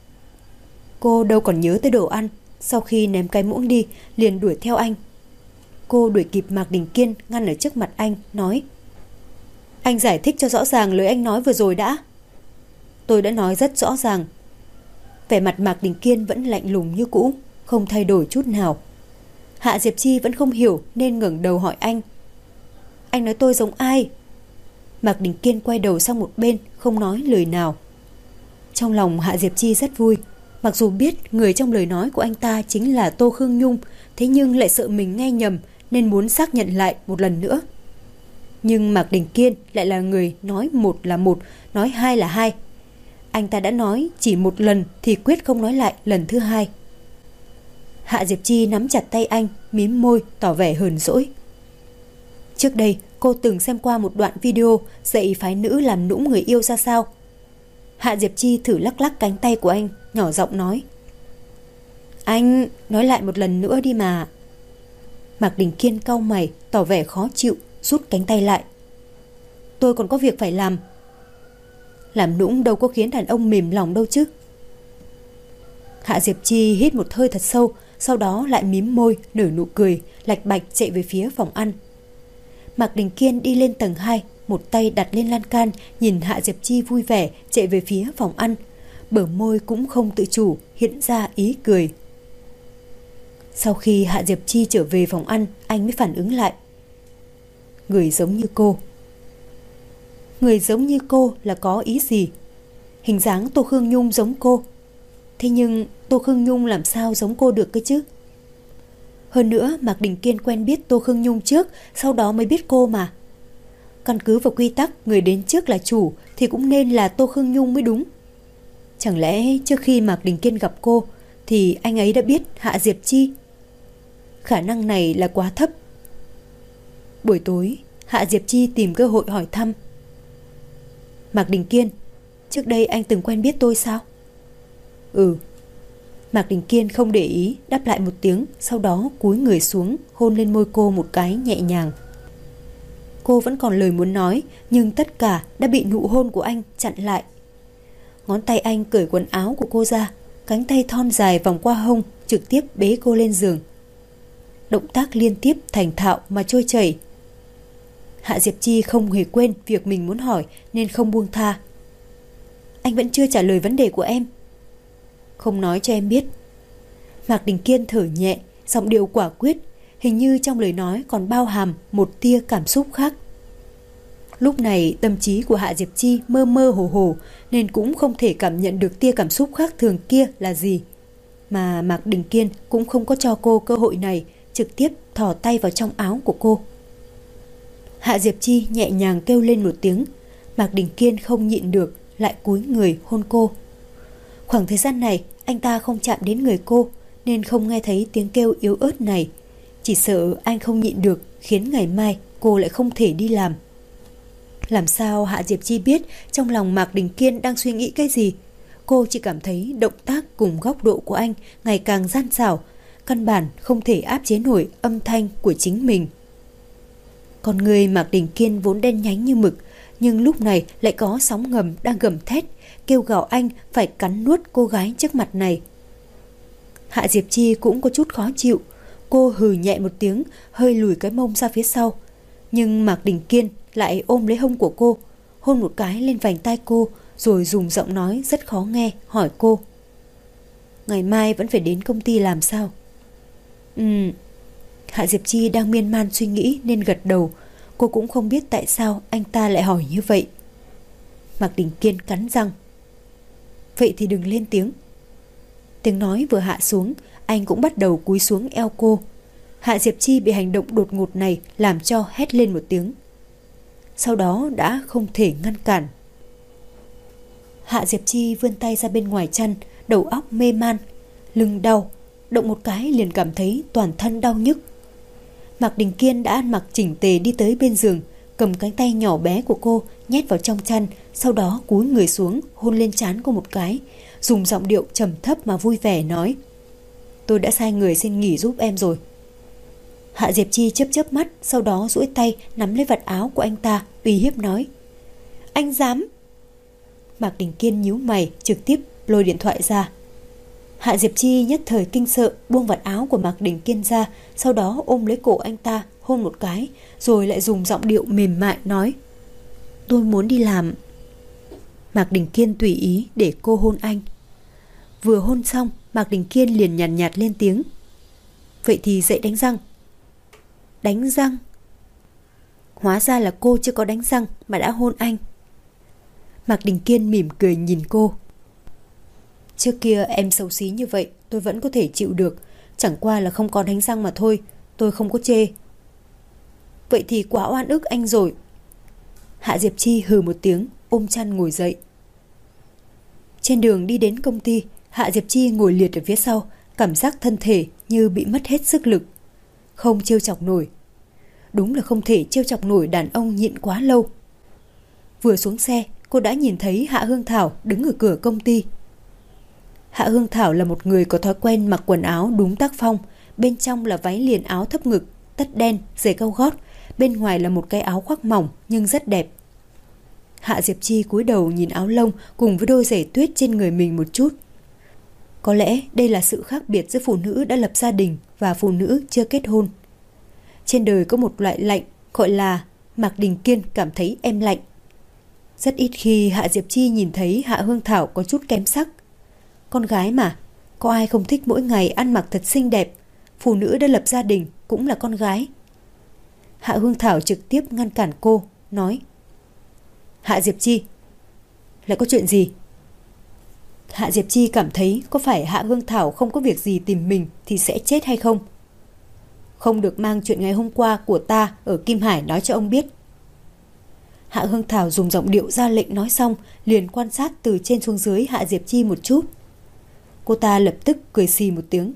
Cô đâu còn nhớ tới đồ ăn, sau khi ném cái muỗng đi liền đuổi theo anh. Cô đuổi kịp Mạc Đình Kiên ngăn ở trước mặt anh, nói: Anh giải thích cho rõ ràng lời anh nói vừa rồi đã. Tôi đã nói rất rõ ràng. Vẻ mặt Mạc Đình Kiên vẫn lạnh lùng như cũ, không thay đổi chút nào. Hạ Diệp Chi vẫn không hiểu nên ngẩng đầu hỏi anh: Anh nói tôi giống ai? Mạc Đình Kiên quay đầu sang một bên, không nói lời nào. Trong lòng Hạ Diệp Chi rất vui. Mặc dù biết người trong lời nói của anh ta chính là Tô Khương Nhung, thế nhưng lại sợ mình nghe nhầm nên muốn xác nhận lại một lần nữa. Nhưng Mạc Đình Kiên lại là người nói một là một, nói hai là hai. Anh ta đã nói chỉ một lần thì quyết không nói lại lần thứ hai. Hạ Diệp Chi nắm chặt tay anh, mím môi tỏ vẻ hờn dỗi. Trước đây cô từng xem qua một đoạn video dạy phái nữ làm nũng người yêu ra sao. Hạ Diệp Chi thử lắc lắc cánh tay của anh, nhỏ giọng nói: Anh nói lại một lần nữa đi mà. Mạc Đình Kiên cau mày, tỏ vẻ khó chịu, rút cánh tay lại. Tôi còn có việc phải làm. Làm nũng đâu có khiến đàn ông mềm lòng đâu chứ. Hạ Diệp Chi hít một hơi thật sâu, sau đó lại mím môi, nở nụ cười, lạch bạch chạy về phía phòng ăn. Mạc Đình Kiên đi lên tầng 2, một tay đặt lên lan can, nhìn Hạ Diệp Chi vui vẻ chạy về phía phòng ăn. Bờ môi cũng không tự chủ hiện ra ý cười. Sau khi Hạ Diệp Chi trở về phòng ăn, anh mới phản ứng lại. Người giống như cô. Người giống như cô là có ý gì? Hình dáng Tô Khương Nhung giống cô. Thế nhưng Tô Khương Nhung làm sao giống cô được cơ chứ? Hơn nữa Mạc Đình Kiên quen biết Tô Khương Nhung trước, sau đó mới biết cô mà. Căn cứ vào quy tắc người đến trước là chủ thì cũng nên là Tô Khương Nhung mới đúng. Chẳng lẽ trước khi Mạc Đình Kiên gặp cô thì anh ấy đã biết Hạ Diệp Chi? Khả năng này là quá thấp. Buổi tối Hạ Diệp Chi tìm cơ hội hỏi thăm. Mạc Đình Kiên, trước đây anh từng quen biết tôi sao? Ừ. Mạc Đình Kiên không để ý, đáp lại một tiếng, sau đó cúi người xuống hôn lên môi cô một cái nhẹ nhàng. Cô vẫn còn lời muốn nói, nhưng tất cả đã bị nụ hôn của anh chặn lại. Ngón tay anh cởi quần áo của cô ra, cánh tay thon dài vòng qua hông, trực tiếp bế cô lên giường. Động tác liên tiếp thành thạo mà trôi chảy. Hạ Diệp Chi không hề quên việc mình muốn hỏi nên không buông tha. Anh vẫn chưa trả lời vấn đề của em. Không nói cho em biết. Mạc Đình Kiên thở nhẹ, giọng điệu quả quyết, hình như trong lời nói còn bao hàm một tia cảm xúc khác. Lúc này tâm trí của Hạ Diệp Chi mơ mơ hồ hồ nên cũng không thể cảm nhận được tia cảm xúc khác thường kia là gì. Mà Mạc Đình Kiên cũng không có cho cô cơ hội này, trực tiếp thò tay vào trong áo của cô. Hạ Diệp Chi nhẹ nhàng kêu lên một tiếng. Mạc Đình Kiên không nhịn được, lại cúi người hôn cô. Khoảng thời gian này anh ta không chạm đến người cô nên không nghe thấy tiếng kêu yếu ớt này. Chỉ sợ anh không nhịn được khiến ngày mai cô lại không thể đi làm. Làm sao Hạ Diệp Chi biết trong lòng Mạc Đình Kiên đang suy nghĩ cái gì? Cô chỉ cảm thấy động tác cùng góc độ của anh ngày càng gian xảo, căn bản không thể áp chế nổi âm thanh của chính mình. Con người Mạc Đình Kiên vốn đen nhánh như mực, nhưng lúc này lại có sóng ngầm đang gầm thét, kêu gào anh phải cắn nuốt cô gái trước mặt này. Hạ Diệp Chi cũng có chút khó chịu. Cô hừ nhẹ một tiếng, hơi lùi cái mông ra phía sau. Nhưng Mạc Đình Kiên lại ôm lấy hông của cô, hôn một cái lên vành tai cô, rồi dùng giọng nói rất khó nghe hỏi cô: Ngày mai vẫn phải đến công ty làm sao? Hạ Diệp Chi đang miên man suy nghĩ nên gật đầu. Cô cũng không biết tại sao anh ta lại hỏi như vậy. Mạc Đình Kiên cắn răng: vậy thì đừng lên tiếng. Tiếng nói vừa hạ xuống, anh cũng bắt đầu cúi xuống eo cô. Hạ Diệp Chi bị hành động đột ngột này làm cho hét lên một tiếng. Sau đó đã không thể ngăn cản. Hạ Diệp Chi vươn tay ra bên ngoài chăn, đầu óc mê man, lưng đau, động một cái liền cảm thấy toàn thân đau nhức. Mạc Đình Kiên đã ăn mặc chỉnh tề đi tới bên giường, cầm cánh tay nhỏ bé của cô nhét vào trong chăn, sau đó cúi người xuống hôn lên trán cô một cái, dùng giọng điệu trầm thấp mà vui vẻ nói: tôi đã sai người xin nghỉ giúp em rồi. Hạ Diệp Chi chớp chớp mắt, sau đó duỗi tay nắm lấy vạt áo của anh ta, uy hiếp nói: anh dám? Mạc Đình Kiên nhíu mày, trực tiếp lôi điện thoại ra. Hạ Diệp Chi nhất thời kinh sợ, buông vạt áo của Mạc Đình Kiên ra, sau đó ôm lấy cổ anh ta hôn một cái, rồi lại dùng giọng điệu mềm mại nói: tôi muốn đi làm. Mạc Đình Kiên tùy ý để cô hôn anh. Vừa hôn xong, Mạc Đình Kiên liền nhàn nhạt lên tiếng: vậy thì dậy đánh răng. Đánh răng? Hóa ra là cô chưa có đánh răng mà đã hôn anh. Mạc Đình Kiên mỉm cười nhìn cô. Trước kia em xấu xí như vậy tôi vẫn có thể chịu được, chẳng qua là không có đánh răng mà thôi, tôi không có chê. Vậy thì quá oan ức anh rồi. Hạ Diệp Chi hừ một tiếng, ôm chăn ngồi dậy. Trên đường đi đến công ty, Hạ Diệp Chi ngồi liệt ở phía sau, cảm giác thân thể như bị mất hết sức lực. Không trêu chọc nổi. Đúng là không thể trêu chọc nổi đàn ông nhịn quá lâu. Vừa xuống xe, cô đã nhìn thấy Hạ Hương Thảo đứng ở cửa công ty. Hạ Hương Thảo là một người có thói quen mặc quần áo đúng tác phong, bên trong là váy liền áo thấp ngực, tất đen, giày cao gót, bên ngoài là một cái áo khoác mỏng nhưng rất đẹp. Hạ Diệp Chi cúi đầu nhìn áo lông cùng với đôi giày tuyết trên người mình một chút. Có lẽ đây là sự khác biệt giữa phụ nữ đã lập gia đình và phụ nữ chưa kết hôn. Trên đời có một loại lạnh gọi là Mạc Đình Kiên cảm thấy em lạnh. Rất ít khi Hạ Diệp Chi nhìn thấy Hạ Hương Thảo có chút kém sắc. Con gái mà, có ai không thích mỗi ngày ăn mặc thật xinh đẹp. Phụ nữ đã lập gia đình cũng là con gái. Hạ Hương Thảo trực tiếp ngăn cản cô, nói: Hạ Diệp Chi, lại có chuyện gì? Hạ Diệp Chi cảm thấy có phải Hạ Hương Thảo không có việc gì tìm mình thì sẽ chết hay không? Không được mang chuyện ngày hôm qua của ta ở Kim Hải nói cho ông biết. Hạ Hương Thảo dùng giọng điệu ra lệnh nói xong, liền quan sát từ trên xuống dưới Hạ Diệp Chi một chút. Cô ta lập tức cười xì một tiếng.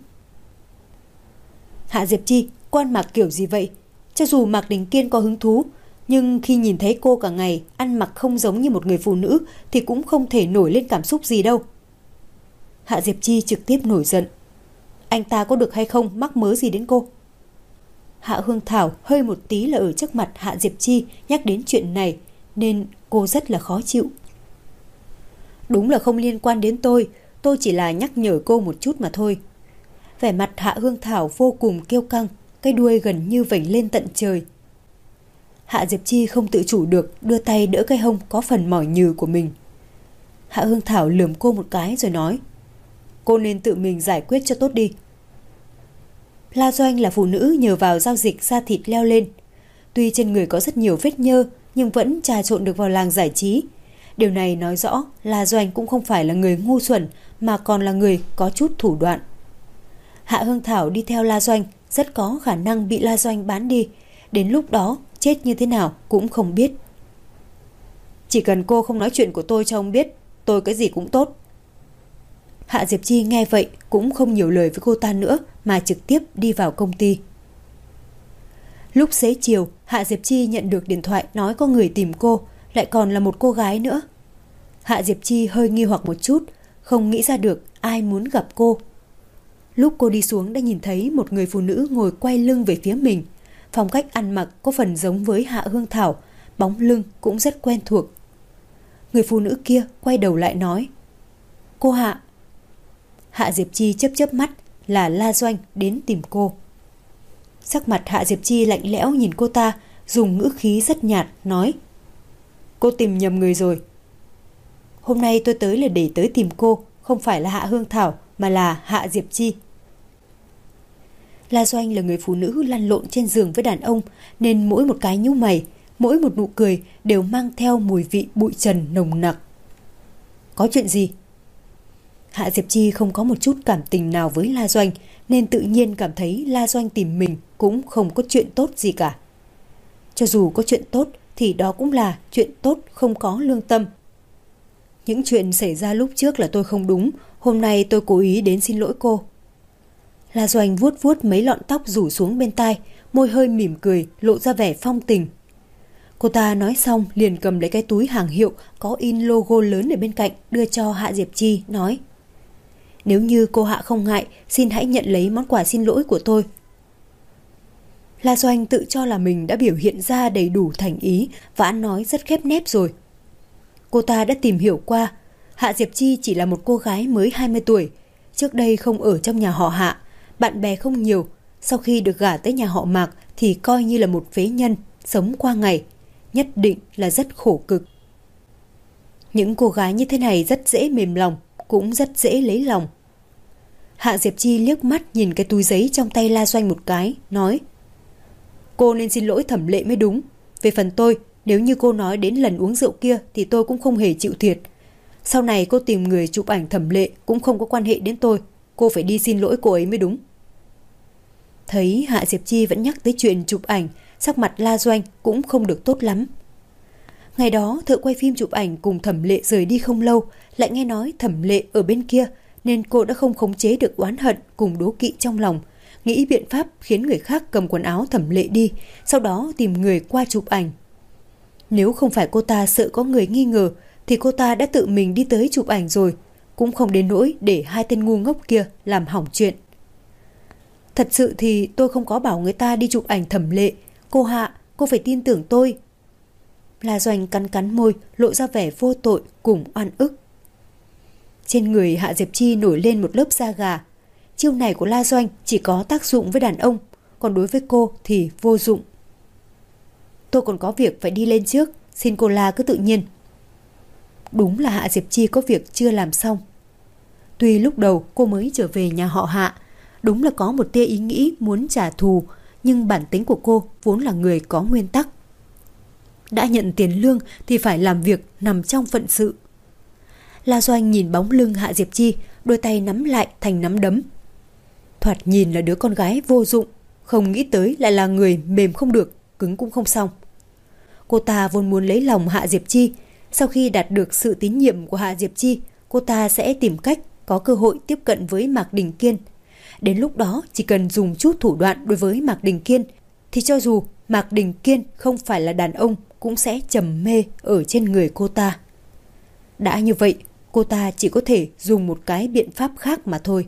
Hạ Diệp Chi, cô ăn mặc kiểu gì vậy? Cho dù Mạc Đình Kiên có hứng thú, nhưng khi nhìn thấy cô cả ngày ăn mặc không giống như một người phụ nữ thì cũng không thể nổi lên cảm xúc gì đâu. Hạ Diệp Chi trực tiếp nổi giận. Anh ta có được hay không mắc mớ gì đến cô? Hạ Hương Thảo hơi một tí là ở trước mặt Hạ Diệp Chi nhắc đến chuyện này, nên cô rất là khó chịu. Đúng là không liên quan đến tôi chỉ là nhắc nhở cô một chút mà thôi. Vẻ mặt Hạ Hương Thảo vô cùng kiêu căng, cái đuôi gần như vểnh lên tận trời. Hạ Diệp Chi không tự chủ được đưa tay đỡ cái hông có phần mỏi nhừ của mình. Hạ Hương Thảo lườm cô một cái rồi nói: Cô nên tự mình giải quyết cho tốt đi. La Doanh là phụ nữ nhờ vào giao dịch da thịt leo lên. Tuy trên người có rất nhiều vết nhơ nhưng vẫn trà trộn được vào làng giải trí. Điều này nói rõ La Doanh cũng không phải là người ngu xuẩn mà còn là người có chút thủ đoạn. Hạ Hương Thảo đi theo La Doanh rất có khả năng bị La Doanh bán đi. Đến lúc đó chết như thế nào cũng không biết. Chỉ cần cô không nói chuyện của tôi cho ông biết, tôi cái gì cũng tốt. Hạ Diệp Chi nghe vậy cũng không nhiều lời với cô ta nữa mà trực tiếp đi vào công ty. Lúc xế chiều, Hạ Diệp Chi nhận được điện thoại nói có người tìm cô, lại còn là một cô gái nữa. Hạ Diệp Chi hơi nghi hoặc một chút, không nghĩ ra được ai muốn gặp cô. Lúc cô đi xuống đã nhìn thấy một người phụ nữ ngồi quay lưng về phía mình. Phong cách ăn mặc có phần giống với Hạ Hương Thảo, bóng lưng cũng rất quen thuộc. Người phụ nữ kia quay đầu lại nói: Cô Hạ. Hạ Diệp Chi chớp chớp mắt, là La Doanh đến tìm cô. Sắc mặt Hạ Diệp Chi lạnh lẽo nhìn cô ta, dùng ngữ khí rất nhạt nói: Cô tìm nhầm người rồi. Hôm nay tôi tới là để tới tìm cô, không phải là Hạ Hương Thảo mà là Hạ Diệp Chi. La Doanh là người phụ nữ lăn lộn trên giường với đàn ông, nên mỗi một cái nhíu mày, mỗi một nụ cười đều mang theo mùi vị bụi trần nồng nặc. Có chuyện gì? Hạ Diệp Chi không có một chút cảm tình nào với La Doanh, nên tự nhiên cảm thấy La Doanh tìm mình cũng không có chuyện tốt gì cả. Cho dù có chuyện tốt thì đó cũng là chuyện tốt không có lương tâm. Những chuyện xảy ra lúc trước là tôi không đúng, hôm nay tôi cố ý đến xin lỗi cô. La Doanh vuốt vuốt mấy lọn tóc rủ xuống bên tai, môi hơi mỉm cười, lộ ra vẻ phong tình. Cô ta nói xong liền cầm lấy cái túi hàng hiệu có in logo lớn ở bên cạnh, đưa cho Hạ Diệp Chi, nói: Nếu như cô Hạ không ngại, xin hãy nhận lấy món quà xin lỗi của tôi. La Doanh tự cho là mình đã biểu hiện ra đầy đủ thành ý và ăn nói rất khép nép rồi. Cô ta đã tìm hiểu qua, Hạ Diệp Chi chỉ là một cô gái mới 20 tuổi, trước đây không ở trong nhà họ Hạ, bạn bè không nhiều, sau khi được gả tới nhà họ Mạc thì coi như là một phế nhân, sống qua ngày, nhất định là rất khổ cực. Những cô gái như thế này rất dễ mềm lòng, cũng rất dễ lấy lòng. Hạ Diệp Chi liếc mắt nhìn cái túi giấy trong tay La Doanh một cái, nói: Cô nên xin lỗi Thẩm Lệ mới đúng. Về phần tôi, nếu như cô nói đến lần uống rượu kia thì tôi cũng không hề chịu thiệt. Sau này cô tìm người chụp ảnh Thẩm Lệ cũng không có quan hệ đến tôi, cô phải đi xin lỗi cô ấy mới đúng. Thấy Hạ Diệp Chi vẫn nhắc tới chuyện chụp ảnh, sắc mặt La Doanh cũng không được tốt lắm. Ngày đó thợ quay phim chụp ảnh cùng Thẩm Lệ rời đi không lâu, lại nghe nói Thẩm Lệ ở bên kia, nên cô đã không khống chế được oán hận cùng đố kỵ trong lòng, nghĩ biện pháp khiến người khác cầm quần áo Thẩm Lệ đi, sau đó tìm người qua chụp ảnh. Nếu không phải cô ta sợ có người nghi ngờ thì cô ta đã tự mình đi tới chụp ảnh rồi, cũng không đến nỗi để hai tên ngu ngốc kia làm hỏng chuyện. Thật sự thì tôi không có bảo người ta đi chụp ảnh Thẩm Lệ. Cô Hạ, cô phải tin tưởng tôi. La Doanh cắn cắn môi, lộ ra vẻ vô tội cùng oan ức. Trên người Hạ Diệp Chi nổi lên một lớp da gà. Chiêu này của La Doanh chỉ có tác dụng với đàn ông, còn đối với cô thì vô dụng. Tôi còn có việc phải đi lên trước, xin cô La cứ tự nhiên. Đúng là Hạ Diệp Chi có việc chưa làm xong. Tuy lúc đầu cô mới trở về nhà họ Hạ, đúng là có một tia ý nghĩ muốn trả thù, nhưng bản tính của cô vốn là người có nguyên tắc. Đã nhận tiền lương thì phải làm việc nằm trong phận sự. La Doanh nhìn bóng lưng Hạ Diệp Chi, đôi tay nắm lại thành nắm đấm. Thoạt nhìn là đứa con gái vô dụng, không nghĩ tới lại là người mềm không được, cứng cũng không xong. Cô ta vốn muốn lấy lòng Hạ Diệp Chi, sau khi đạt được sự tín nhiệm của Hạ Diệp Chi, cô ta sẽ tìm cách có cơ hội tiếp cận với Mạc Đình Kiên. Đến lúc đó chỉ cần dùng chút thủ đoạn đối với Mạc Đình Kiên thì cho dù Mạc Đình Kiên không phải là đàn ông cũng sẽ trầm mê ở trên người cô ta. Đã như vậy, cô ta chỉ có thể dùng một cái biện pháp khác mà thôi.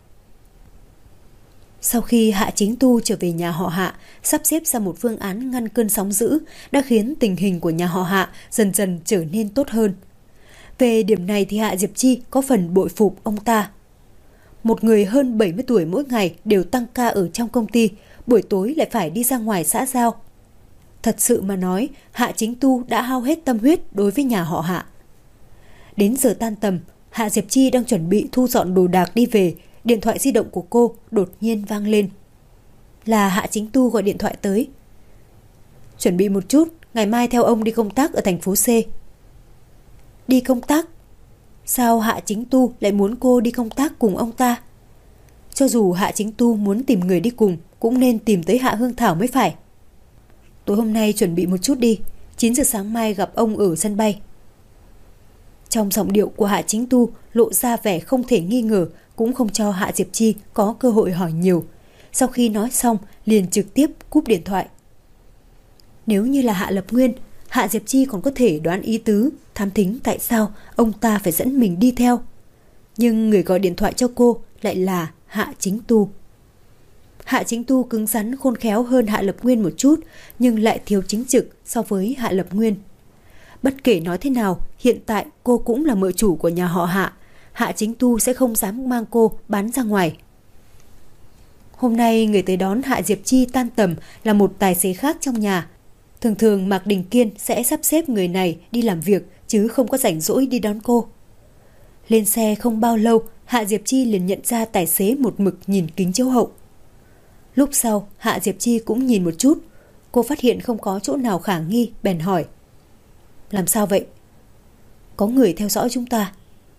Sau khi Hạ Chính Tu trở về nhà họ Hạ, sắp xếp ra một phương án ngăn cơn sóng dữ đã khiến tình hình của nhà họ Hạ dần dần trở nên tốt hơn. Về điểm này thì Hạ Diệp Chi có phần bội phục ông ta. Một người hơn 70 tuổi mỗi ngày đều tăng ca ở trong công ty, buổi tối lại phải đi ra ngoài xã giao. Thật sự mà nói, Hạ Chính Tu đã hao hết tâm huyết đối với nhà họ Hạ. Đến giờ tan tầm, Hạ Diệp Chi đang chuẩn bị thu dọn đồ đạc đi về, điện thoại di động của cô đột nhiên vang lên. Là Hạ Chính Tu gọi điện thoại tới. Chuẩn bị một chút, ngày mai theo ông đi công tác ở thành phố C. Đi công tác? Sao Hạ Chính Tu lại muốn cô đi công tác cùng ông ta? Cho dù Hạ Chính Tu muốn tìm người đi cùng, cũng nên tìm tới Hạ Hương Thảo mới phải. Tối hôm nay chuẩn bị một chút đi, 9 giờ sáng mai gặp ông ở sân bay. Trong giọng điệu của Hạ Chính Tu lộ ra vẻ không thể nghi ngờ, cũng không cho Hạ Diệp Chi có cơ hội hỏi nhiều. Sau khi nói xong, liền trực tiếp cúp điện thoại. Nếu như là Hạ Lập Nguyên, Hạ Diệp Chi còn có thể đoán ý tứ, thám thính tại sao ông ta phải dẫn mình đi theo. Nhưng người gọi điện thoại cho cô lại là Hạ Chính Tu. Hạ Chính Tu cứng rắn khôn khéo hơn Hạ Lập Nguyên một chút, nhưng lại thiếu chính trực so với Hạ Lập Nguyên. Bất kể nói thế nào, hiện tại cô cũng là mợ chủ của nhà họ Hạ. Hạ Chính Tu sẽ không dám mang cô bán ra ngoài. Hôm nay người tới đón Hạ Diệp Chi tan tầm là một tài xế khác trong nhà. Thường thường Mạc Đình Kiên sẽ sắp xếp người này đi làm việc, chứ không có rảnh rỗi đi đón cô. Lên xe không bao lâu, Hạ Diệp Chi liền nhận ra tài xế một mực nhìn kính chiếu hậu. Lúc sau, Hạ Diệp Chi cũng nhìn một chút. Cô phát hiện không có chỗ nào khả nghi, bèn hỏi. Làm sao vậy? Có người theo dõi chúng ta.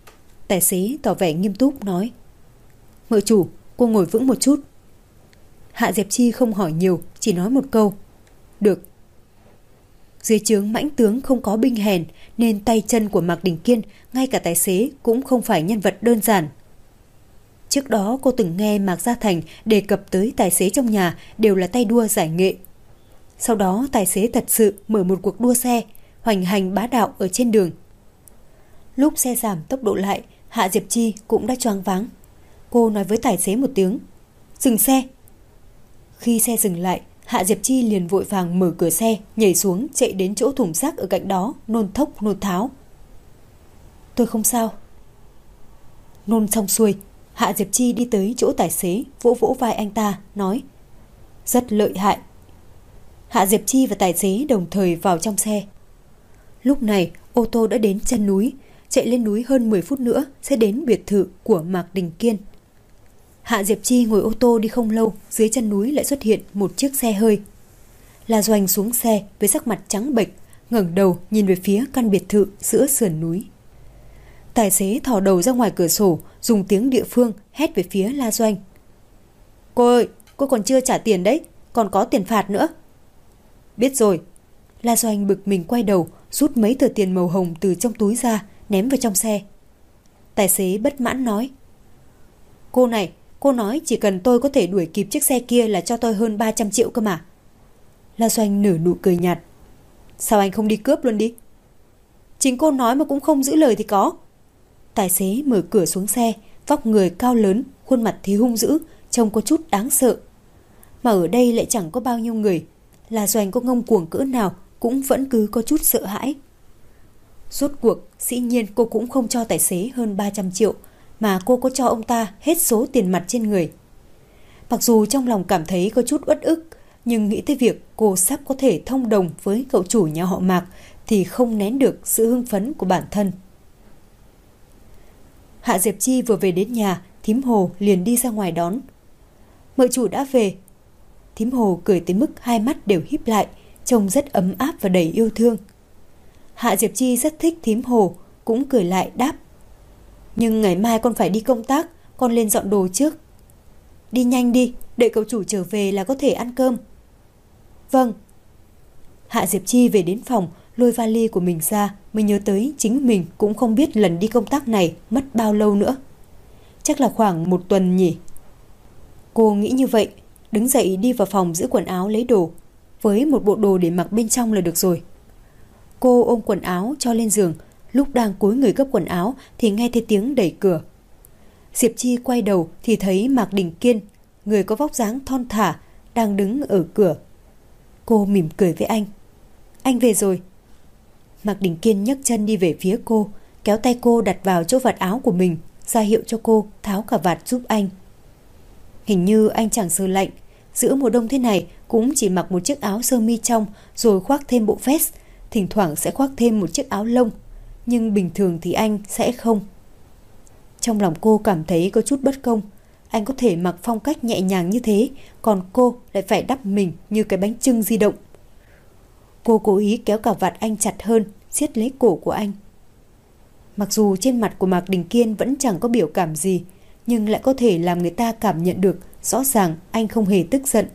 Tài xế tỏ vẻ nghiêm túc nói: Mợ chủ, cô ngồi vững một chút. Hạ Diệp Chi không hỏi nhiều, chỉ nói một câu: Được. Dưới trướng mãnh tướng không có binh hèn, nên tay chân của Mạc Đình Kiên, ngay cả tài xế cũng không phải nhân vật đơn giản. Trước đó cô từng nghe Mạc Gia Thành đề cập tới tài xế trong nhà đều là tay đua giải nghệ. Sau đó tài xế thật sự mở một cuộc đua xe, hoành hành bá đạo ở trên đường. Lúc xe giảm tốc độ lại, Hạ Diệp Chi cũng đã choáng váng. Cô nói với tài xế một tiếng: Dừng xe. Khi xe dừng lại, Hạ Diệp Chi liền vội vàng mở cửa xe, nhảy xuống chạy đến chỗ thùng rác ở cạnh đó, nôn thốc nôn tháo. Tôi không sao. Nôn xong xuôi, Hạ Diệp Chi đi tới chỗ tài xế, vỗ vỗ vai anh ta, nói: Rất lợi hại. Hạ Diệp Chi và tài xế đồng thời vào trong xe. Lúc này ô tô đã đến chân núi, chạy lên núi hơn 10 phút nữa sẽ đến biệt thự của Mạc Đình Kiên. Hạ Diệp Chi ngồi ô tô đi không lâu, dưới chân núi lại xuất hiện một chiếc xe hơi. La Doanh xuống xe với sắc mặt trắng bệch, ngẩng đầu nhìn về phía căn biệt thự giữa sườn núi. Tài xế thò đầu ra ngoài cửa sổ, dùng tiếng địa phương hét về phía La Doanh: Cô ơi, cô còn chưa trả tiền đấy, còn có tiền phạt nữa. Biết rồi. La Doanh bực mình quay đầu, rút mấy tờ tiền màu hồng từ trong túi ra, ném vào trong xe. Tài xế bất mãn nói: Cô này, cô nói chỉ cần tôi có thể đuổi kịp chiếc xe kia là cho tôi hơn 300 triệu cơ mà. La Doanh nở nụ cười nhạt: Sao anh không đi cướp luôn đi? Chính cô nói mà cũng không giữ lời thì có. Tài xế mở cửa xuống xe, vóc người cao lớn, khuôn mặt thì hung dữ, trông có chút đáng sợ. Mà ở đây lại chẳng có bao nhiêu người, La Doanh có ngông cuồng cỡ nào cũng vẫn cứ có chút sợ hãi. Rốt cuộc, dĩ nhiên cô cũng không cho tài xế hơn 300 triệu, mà cô có cho ông ta hết số tiền mặt trên người. Mặc dù trong lòng cảm thấy có chút uất ức, nhưng nghĩ tới việc cô sắp có thể thông đồng với cậu chủ nhà họ Mạc thì không nén được sự hưng phấn của bản thân. Hạ Diệp Chi vừa về đến nhà, thím Hồ liền đi ra ngoài đón. Mợ chủ đã về. Thím Hồ cười tới mức hai mắt đều híp lại, trông rất ấm áp và đầy yêu thương. Hạ Diệp Chi rất thích thím Hồ, cũng cười lại đáp: Nhưng ngày mai con phải đi công tác, con lên dọn đồ trước. Đi nhanh đi, đợi cậu chủ trở về là có thể ăn cơm. Vâng. Hạ Diệp Chi về đến phòng, lôi vali của mình ra, mới nhớ tới chính mình cũng không biết lần đi công tác này mất bao lâu nữa. Chắc là khoảng 1 tuần nhỉ. Cô nghĩ như vậy, đứng dậy đi vào phòng giữ quần áo lấy đồ. Với một bộ đồ để mặc bên trong là được rồi. Cô ôm quần áo cho lên giường, lúc đang cúi người gấp quần áo thì nghe thấy tiếng đẩy cửa. Diệp Chi quay đầu thì thấy Mạc Đình Kiên, người có vóc dáng thon thả, đang đứng ở cửa. Cô mỉm cười với anh: Anh về rồi. Mạc Đình Kiên nhấc chân đi về phía cô, kéo tay cô đặt vào chỗ vạt áo của mình, ra hiệu cho cô tháo cà vạt giúp anh. Hình như anh chẳng sợ lạnh, giữa mùa đông thế này cũng chỉ mặc một chiếc áo sơ mi trong rồi khoác thêm bộ vest, thỉnh thoảng sẽ khoác thêm một chiếc áo lông, nhưng bình thường thì anh sẽ không. Trong lòng cô cảm thấy có chút bất công, anh có thể mặc phong cách nhẹ nhàng như thế, còn cô lại phải đắp mình như cái bánh chưng di động. Cô cố ý kéo cà vạt anh chặt hơn, siết lấy cổ của anh. Mặc dù trên mặt của Mạc Đình Kiên vẫn chẳng có biểu cảm gì, nhưng lại có thể làm người ta cảm nhận được rõ ràng anh không hề tức giận.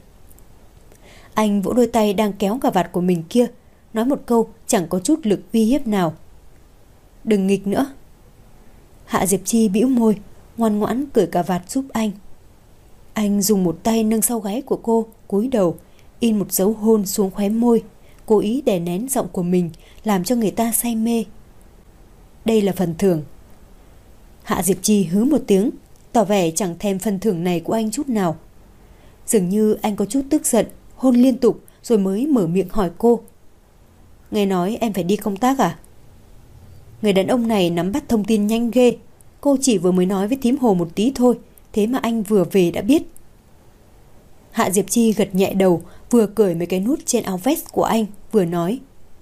Anh vỗ đôi tay đang kéo cà vạt của mình kia, nói một câu chẳng có chút lực uy hiếp nào: Đừng nghịch nữa. Hạ Diệp Chi bĩu môi, ngoan ngoãn cởi cà vạt giúp anh. Anh dùng một tay nâng sau gáy của cô, cúi đầu, in một dấu hôn xuống khóe môi, cố ý đè nén giọng của mình, làm cho người ta say mê. Đây là phần thưởng. Hạ Diệp Chi hứ một tiếng, tỏ vẻ chẳng thèm phần thưởng này của anh chút nào. Dường như anh có chút tức giận, hôn liên tục rồi mới mở miệng hỏi cô: Nghe nói em phải đi công tác à? Người đàn ông này nắm bắt thông tin nhanh ghê. Cô chỉ vừa mới nói với thím Hồ một tí thôi, thế mà anh vừa về đã biết. Hạ Diệp Chi gật nhẹ đầu, vừa cởi mấy cái nút trên áo vest của anh, vừa nói: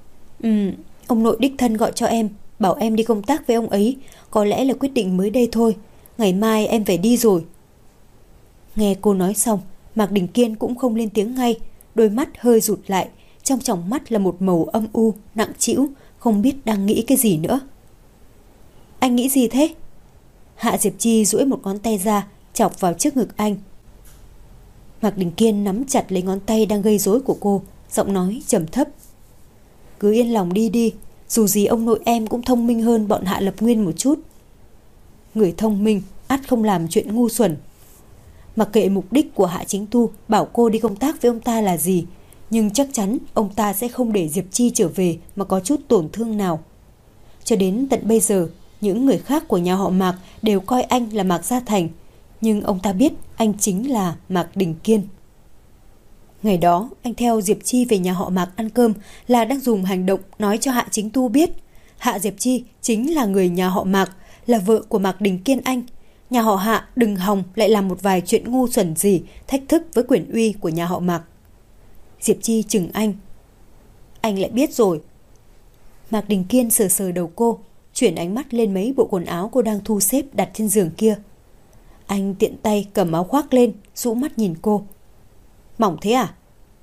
Ông nội đích thân gọi cho em, bảo em đi công tác với ông ấy. Có lẽ là quyết định mới đây thôi. Ngày mai em phải đi rồi. Nghe cô nói xong, Mạc Đình Kiên cũng không lên tiếng ngay, đôi mắt hơi rụt lại, trong tròng mắt là một màu âm u, nặng trĩu, không biết đang nghĩ cái gì nữa. Anh nghĩ gì thế? Hạ Diệp Chi duỗi một ngón tay ra, chọc vào trước ngực anh. Mạc Đình Kiên nắm chặt lấy ngón tay đang gây rối của cô, giọng nói trầm thấp. Cứ yên lòng đi đi, dù gì ông nội em cũng thông minh hơn bọn Hạ Lập Nguyên một chút. Người thông minh ắt không làm chuyện ngu xuẩn. Mặc kệ mục đích của Hạ Chính Tu bảo cô đi công tác với ông ta là gì, nhưng chắc chắn ông ta sẽ không để Diệp Chi trở về mà có chút tổn thương nào. Cho đến tận bây giờ, những người khác của nhà họ Mạc đều coi anh là Mạc Gia Thành, nhưng ông ta biết anh chính là Mạc Đình Kiên. Ngày đó, anh theo Diệp Chi về nhà họ Mạc ăn cơm là đang dùng hành động nói cho Hạ Chính Tu biết Hạ Diệp Chi chính là người nhà họ Mạc, là vợ của Mạc Đình Kiên anh. Nhà họ Hạ đừng hòng lại làm một vài chuyện ngu xuẩn gì thách thức với quyền uy của nhà họ Mạc. Diệp Chi chừng anh. Anh lại biết rồi. Mạc Đình Kiên sờ sờ đầu cô, chuyển ánh mắt lên mấy bộ quần áo cô đang thu xếp đặt trên giường kia. Anh tiện tay cầm áo khoác lên, rũ mắt nhìn cô. Mỏng thế à?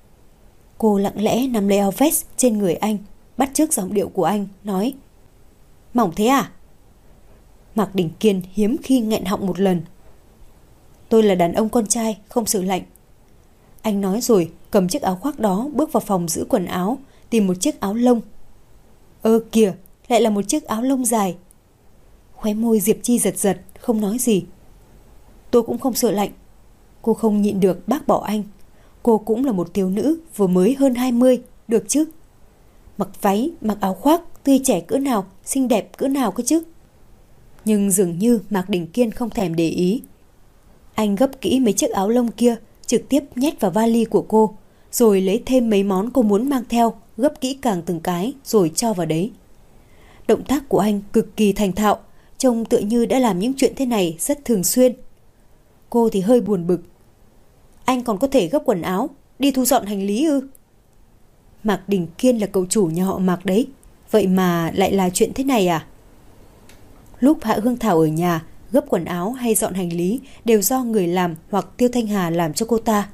Cô lặng lẽ nắm lấy áo vest trên người anh, bắt chước giọng điệu của anh, nói. Mỏng thế à? Mạc Đình Kiên hiếm khi nghẹn họng một lần. Tôi là đàn ông con trai, không sợ lạnh. Anh nói rồi, cầm chiếc áo khoác đó bước vào phòng giữ quần áo, tìm một chiếc áo lông. Kìa, lại là một chiếc áo lông dài. Khóe môi Diệp Chi giật giật, không nói gì. Tôi cũng không sợ lạnh. Cô không nhịn được bác bỏ anh. Cô cũng là một thiếu nữ vừa mới hơn 20, được chứ? Mặc váy, mặc áo khoác, tươi trẻ cỡ nào, xinh đẹp cỡ nào cơ chứ? Nhưng dường như Mạc Đình Kiên không thèm để ý. Anh gấp kỹ mấy chiếc áo lông kia, trực tiếp nhét vào vali của cô, rồi lấy thêm mấy món cô muốn mang theo, gấp kỹ càng từng cái rồi cho vào đấy. Động tác của anh cực kỳ thành thạo, trông tựa như đã làm những chuyện thế này rất thường xuyên. Cô thì hơi buồn bực. Anh còn có thể gấp quần áo, đi thu dọn hành lý ư? Mạc Đình Kiên là cậu chủ nhà họ Mạc đấy, vậy mà lại là chuyện thế này à? Lúc Hạ Hương Thảo ở nhà, gấp quần áo hay dọn hành lý đều do người làm hoặc Tiêu Thanh Hà làm cho cô ta.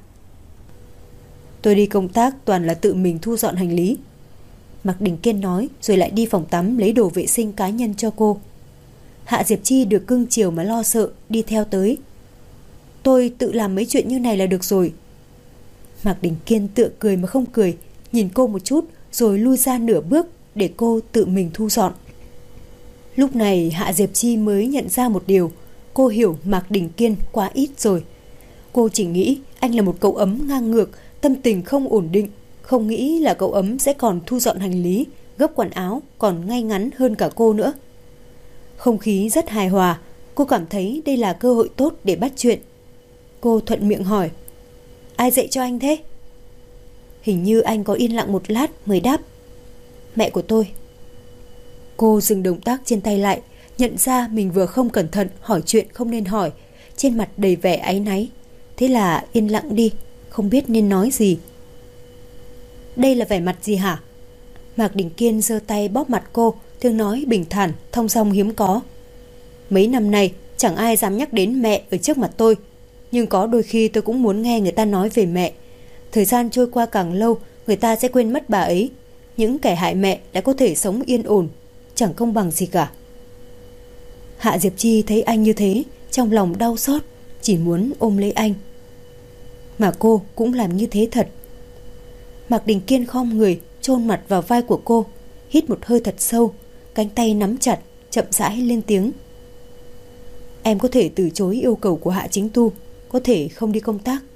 Tôi đi công tác toàn là tự mình thu dọn hành lý. Mạc Đình Kiên nói rồi lại đi phòng tắm lấy đồ vệ sinh cá nhân cho cô. Hạ Diệp Chi được cưng chiều mà lo sợ, đi theo tới. Tôi tự làm mấy chuyện như này là được rồi. Mạc Đình Kiên tựa cười mà không cười, nhìn cô một chút rồi lui ra nửa bước để cô tự mình thu dọn. Lúc này Hạ Diệp Chi mới nhận ra một điều. Cô hiểu Mạc Đình Kiên quá ít rồi. Cô chỉ nghĩ anh là một cậu ấm ngang ngược, tâm tình không ổn định, không nghĩ là cậu ấm sẽ còn thu dọn hành lý, gấp quần áo, còn ngay ngắn hơn cả cô nữa. Không khí rất hài hòa. Cô cảm thấy đây là cơ hội tốt để bắt chuyện. Cô thuận miệng hỏi. Ai dạy cho anh thế? Hình như anh có yên lặng một lát mới đáp. Mẹ của tôi. Cô dừng động tác trên tay lại, nhận ra mình vừa không cẩn thận hỏi chuyện không nên hỏi, trên mặt đầy vẻ áy náy. Thế là yên lặng đi, không biết nên nói gì. Đây là vẻ mặt gì hả? Mạc Đình Kiên giơ tay bóp mặt cô, tiếng nói bình thản, thong dong hiếm có. Mấy năm nay chẳng ai dám nhắc đến mẹ ở trước mặt tôi, nhưng có đôi khi tôi cũng muốn nghe người ta nói về mẹ. Thời gian trôi qua càng lâu, người ta sẽ quên mất bà ấy. Những kẻ hại mẹ đã có thể sống yên ổn, chẳng công bằng gì cả. Hạ Diệp Chi thấy anh như thế, trong lòng đau xót, chỉ muốn ôm lấy anh. Mà cô cũng làm như thế thật. Mạc Đình Kiên khom người, chôn mặt vào vai của cô, hít một hơi thật sâu, cánh tay nắm chặt, chậm rãi lên tiếng. Em có thể từ chối yêu cầu của Hạ Chính Tu, có thể không đi công tác.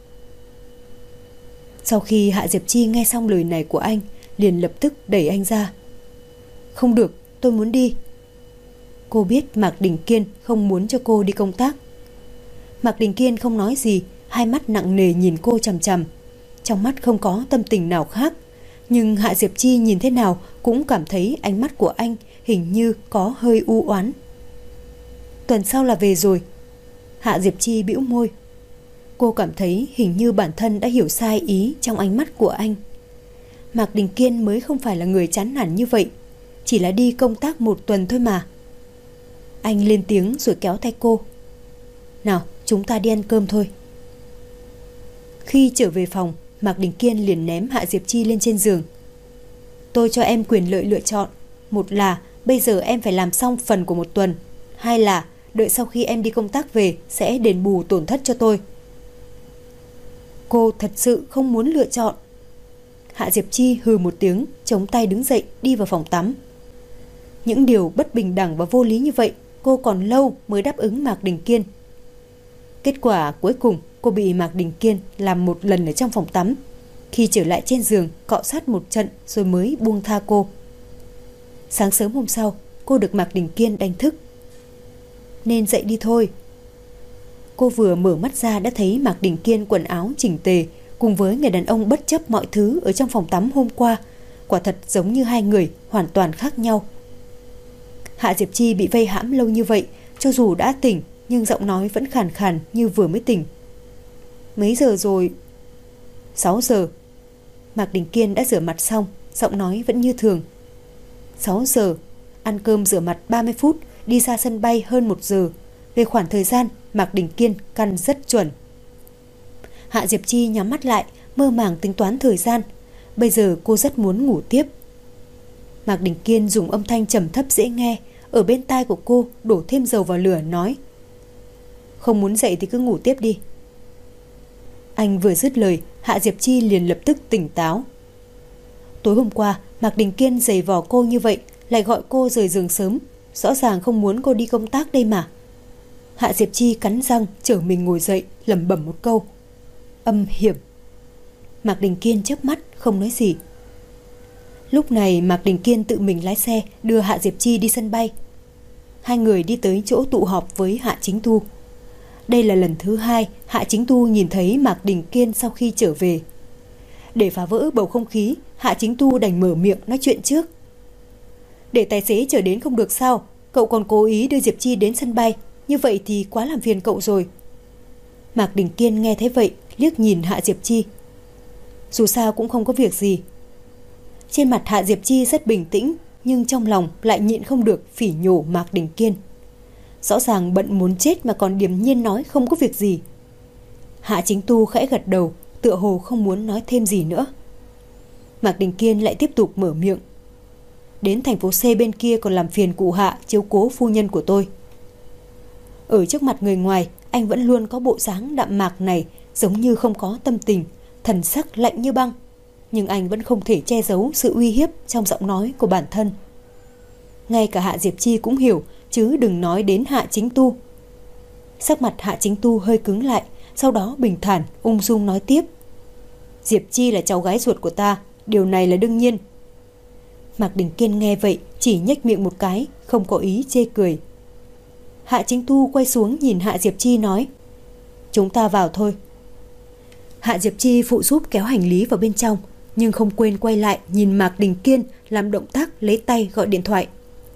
Sau khi Hạ Diệp Chi nghe xong lời này của anh, liền lập tức đẩy anh ra. Không được, tôi muốn đi. Cô biết Mạc Đình Kiên không muốn cho cô đi công tác. Mạc Đình Kiên không nói gì, hai mắt nặng nề nhìn cô chằm chằm. Trong mắt không có tâm tình nào khác, nhưng Hạ Diệp Chi nhìn thế nào cũng cảm thấy ánh mắt của anh hình như có hơi u oán. Tuần sau là về rồi. Hạ Diệp Chi bĩu môi. Cô cảm thấy hình như bản thân đã hiểu sai ý trong ánh mắt của anh. Mạc Đình Kiên mới không phải là người chán nản như vậy, chỉ là đi công tác 1 tuần thôi mà. Anh lên tiếng rồi kéo tay cô. Nào, chúng ta đi ăn cơm thôi. Khi trở về phòng, Mạc Đình Kiên liền ném Hạ Diệp Chi lên trên giường. Tôi cho em quyền lợi lựa chọn. Một là bây giờ em phải làm xong phần của 1 tuần, hai là đợi sau khi em đi công tác về sẽ đền bù tổn thất cho tôi. Cô thật sự không muốn lựa chọn. Hạ Diệp Chi hừ một tiếng, chống tay đứng dậy đi vào phòng tắm. Những điều bất bình đẳng và vô lý như vậy cô còn lâu mới đáp ứng Mạc Đình Kiên. Kết quả cuối cùng cô bị Mạc Đình Kiên làm một lần ở trong phòng tắm. Khi trở lại trên giường cọ sát một trận rồi mới buông tha cô. Sáng sớm hôm sau cô được Mạc Đình Kiên đánh thức. Nên dậy đi thôi. Cô vừa mở mắt ra đã thấy Mạc Đình Kiên quần áo chỉnh tề cùng với người đàn ông bất chấp mọi thứ ở trong phòng tắm hôm qua. Quả thật giống như hai người hoàn toàn khác nhau. Hạ Diệp Chi bị vây hãm lâu như vậy, cho dù đã tỉnh nhưng giọng nói vẫn khàn khàn như vừa mới tỉnh. Mấy giờ rồi? 6 giờ. Mạc Đình Kiên đã rửa mặt xong, giọng nói vẫn như thường. 6 giờ, ăn cơm rửa mặt 30 phút, đi ra sân bay hơn 1 giờ. Về khoảng thời gian, Mạc Đình Kiên căn rất chuẩn. Hạ Diệp Chi nhắm mắt lại, mơ màng tính toán thời gian. Bây giờ cô rất muốn ngủ tiếp. Mạc Đình Kiên dùng âm thanh trầm thấp dễ nghe, ở bên tai của cô đổ thêm dầu vào lửa nói: Không muốn dậy thì cứ ngủ tiếp đi. Anh vừa dứt lời, Hạ Diệp Chi liền lập tức tỉnh táo. Tối hôm qua Mạc Đình Kiên giày vò cô như vậy, lại gọi cô rời giường sớm, rõ ràng không muốn cô đi công tác đây mà. Hạ Diệp Chi cắn răng trở mình ngồi dậy, lẩm bẩm một câu: Âm hiểm. Mạc Đình Kiên chớp mắt không nói gì. Lúc này Mạc Đình Kiên tự mình lái xe đưa Hạ Diệp Chi đi sân bay. Hai người đi tới chỗ tụ họp với Hạ Chính Tu. Đây là lần thứ hai Hạ Chính Tu nhìn thấy Mạc Đình Kiên sau khi trở về. Để phá vỡ bầu không khí, Hạ Chính Tu đành mở miệng nói chuyện trước. Để tài xế chở đến không được sao? Cậu còn cố ý đưa Diệp Chi đến sân bay, như vậy thì quá làm phiền cậu rồi. Mạc Đình Kiên nghe thấy vậy, liếc nhìn Hạ Diệp Chi. Dù sao cũng không có việc gì. Trên mặt Hạ Diệp Chi rất bình tĩnh, nhưng trong lòng lại nhịn không được phỉ nhổ Mạc Đình Kiên. Rõ ràng bận muốn chết mà còn điềm nhiên nói không có việc gì. Hạ Chính Tu khẽ gật đầu, tựa hồ không muốn nói thêm gì nữa. Mạc Đình Kiên lại tiếp tục mở miệng. Đến thành phố C bên kia còn làm phiền cụ Hạ chiếu cố phu nhân của tôi. Ở trước mặt người ngoài, anh vẫn luôn có bộ dáng đạm mạc này, giống như không có tâm tình, thần sắc lạnh như băng. Nhưng anh vẫn không thể che giấu sự uy hiếp trong giọng nói của bản thân. Ngay cả Hạ Diệp Chi cũng hiểu, chứ đừng nói đến Hạ Chính Tu. Sắc mặt Hạ Chính Tu hơi cứng lại, sau đó bình thản, ung dung nói tiếp. Diệp Chi là cháu gái ruột của ta, điều này là đương nhiên. Mạc Đình Kiên nghe vậy, chỉ nhếch miệng một cái, không có ý chê cười. Hạ Chính Tu quay xuống nhìn Hạ Diệp Chi nói. Chúng ta vào thôi. Hạ Diệp Chi phụ giúp kéo hành lý vào bên trong, nhưng không quên quay lại nhìn Mạc Đình Kiên làm động tác lấy tay gọi điện thoại.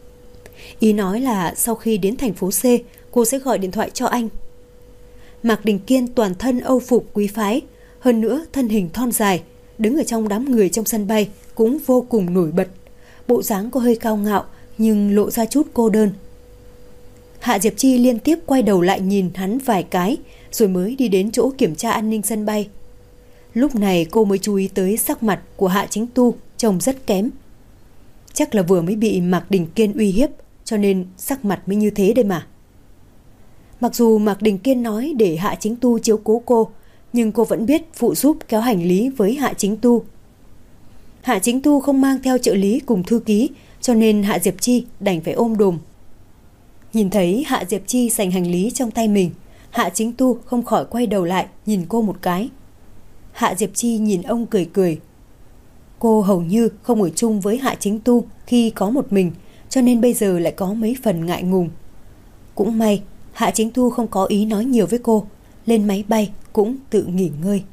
Ý nói là sau khi đến thành phố C, cô sẽ gọi điện thoại cho anh. Mạc Đình Kiên toàn thân âu phục quý phái, hơn nữa thân hình thon dài, đứng ở trong đám người trong sân bay cũng vô cùng nổi bật. Bộ dáng có hơi cao ngạo nhưng lộ ra chút cô đơn. Hạ Diệp Chi liên tiếp quay đầu lại nhìn hắn vài cái, rồi mới đi đến chỗ kiểm tra an ninh sân bay. Lúc này cô mới chú ý tới sắc mặt của Hạ Chính Tu trông rất kém. Chắc là vừa mới bị Mạc Đình Kiên uy hiếp, cho nên sắc mặt mới như thế đây mà. Mặc dù Mạc Đình Kiên nói để Hạ Chính Tu chiếu cố cô, nhưng cô vẫn biết phụ giúp kéo hành lý với Hạ Chính Tu. Hạ Chính Tu không mang theo trợ lý cùng thư ký, cho nên Hạ Diệp Chi đành phải ôm đồm. Nhìn thấy Hạ Diệp Chi giành hành lý trong tay mình, Hạ Chính Tu không khỏi quay đầu lại nhìn cô một cái. Hạ Diệp Chi nhìn ông cười cười. Cô hầu như không ở chung với Hạ Chính Tu khi có một mình, cho nên bây giờ lại có mấy phần ngại ngùng. Cũng may Hạ Chính Tu không có ý nói nhiều với cô, lên máy bay cũng tự nghỉ ngơi.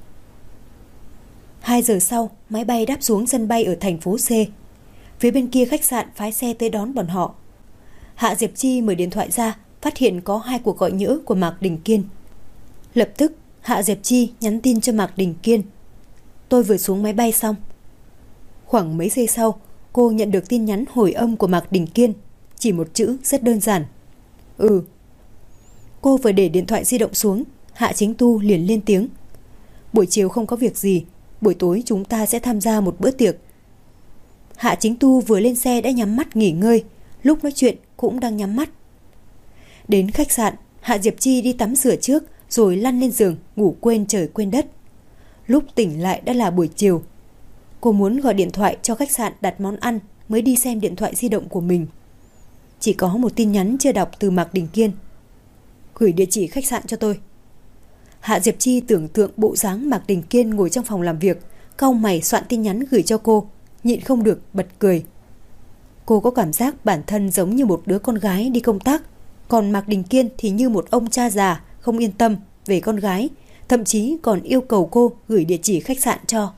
2 giờ sau, máy bay đáp xuống sân bay ở thành phố C. Phía bên kia khách sạn phái xe tới đón bọn họ. Hạ Diệp Chi mở điện thoại ra, phát hiện có 2 cuộc gọi nhỡ của Mạc Đình Kiên. Lập tức Hạ Diệp Chi nhắn tin cho Mạc Đình Kiên. Tôi vừa xuống máy bay xong. Khoảng mấy giây sau, cô nhận được tin nhắn hồi âm của Mạc Đình Kiên, chỉ một chữ rất đơn giản. Ừ. Cô vừa để điện thoại di động xuống, Hạ Chính Tu liền lên tiếng. Buổi chiều không có việc gì, buổi tối chúng ta sẽ tham gia một bữa tiệc. Hạ Chính Tu vừa lên xe đã nhắm mắt nghỉ ngơi, lúc nói chuyện cũng đang nhắm mắt. Đến khách sạn, Hạ Diệp Chi đi tắm rửa trước rồi lăn lên giường ngủ quên trời quên đất. Lúc tỉnh lại đã là buổi chiều. Cô muốn gọi điện thoại cho khách sạn đặt món ăn mới đi xem điện thoại di động của mình. Chỉ có một tin nhắn chưa đọc từ Mạc Đình Kiên. Gửi địa chỉ khách sạn cho tôi. Hạ Diệp Chi tưởng tượng bộ dáng Mạc Đình Kiên ngồi trong phòng làm việc, cau mày soạn tin nhắn gửi cho cô, nhịn không được bật cười. Cô có cảm giác bản thân giống như một đứa con gái đi công tác, còn Mạc Đình Kiên thì như một ông cha già không yên tâm về con gái, thậm chí còn yêu cầu cô gửi địa chỉ khách sạn cho.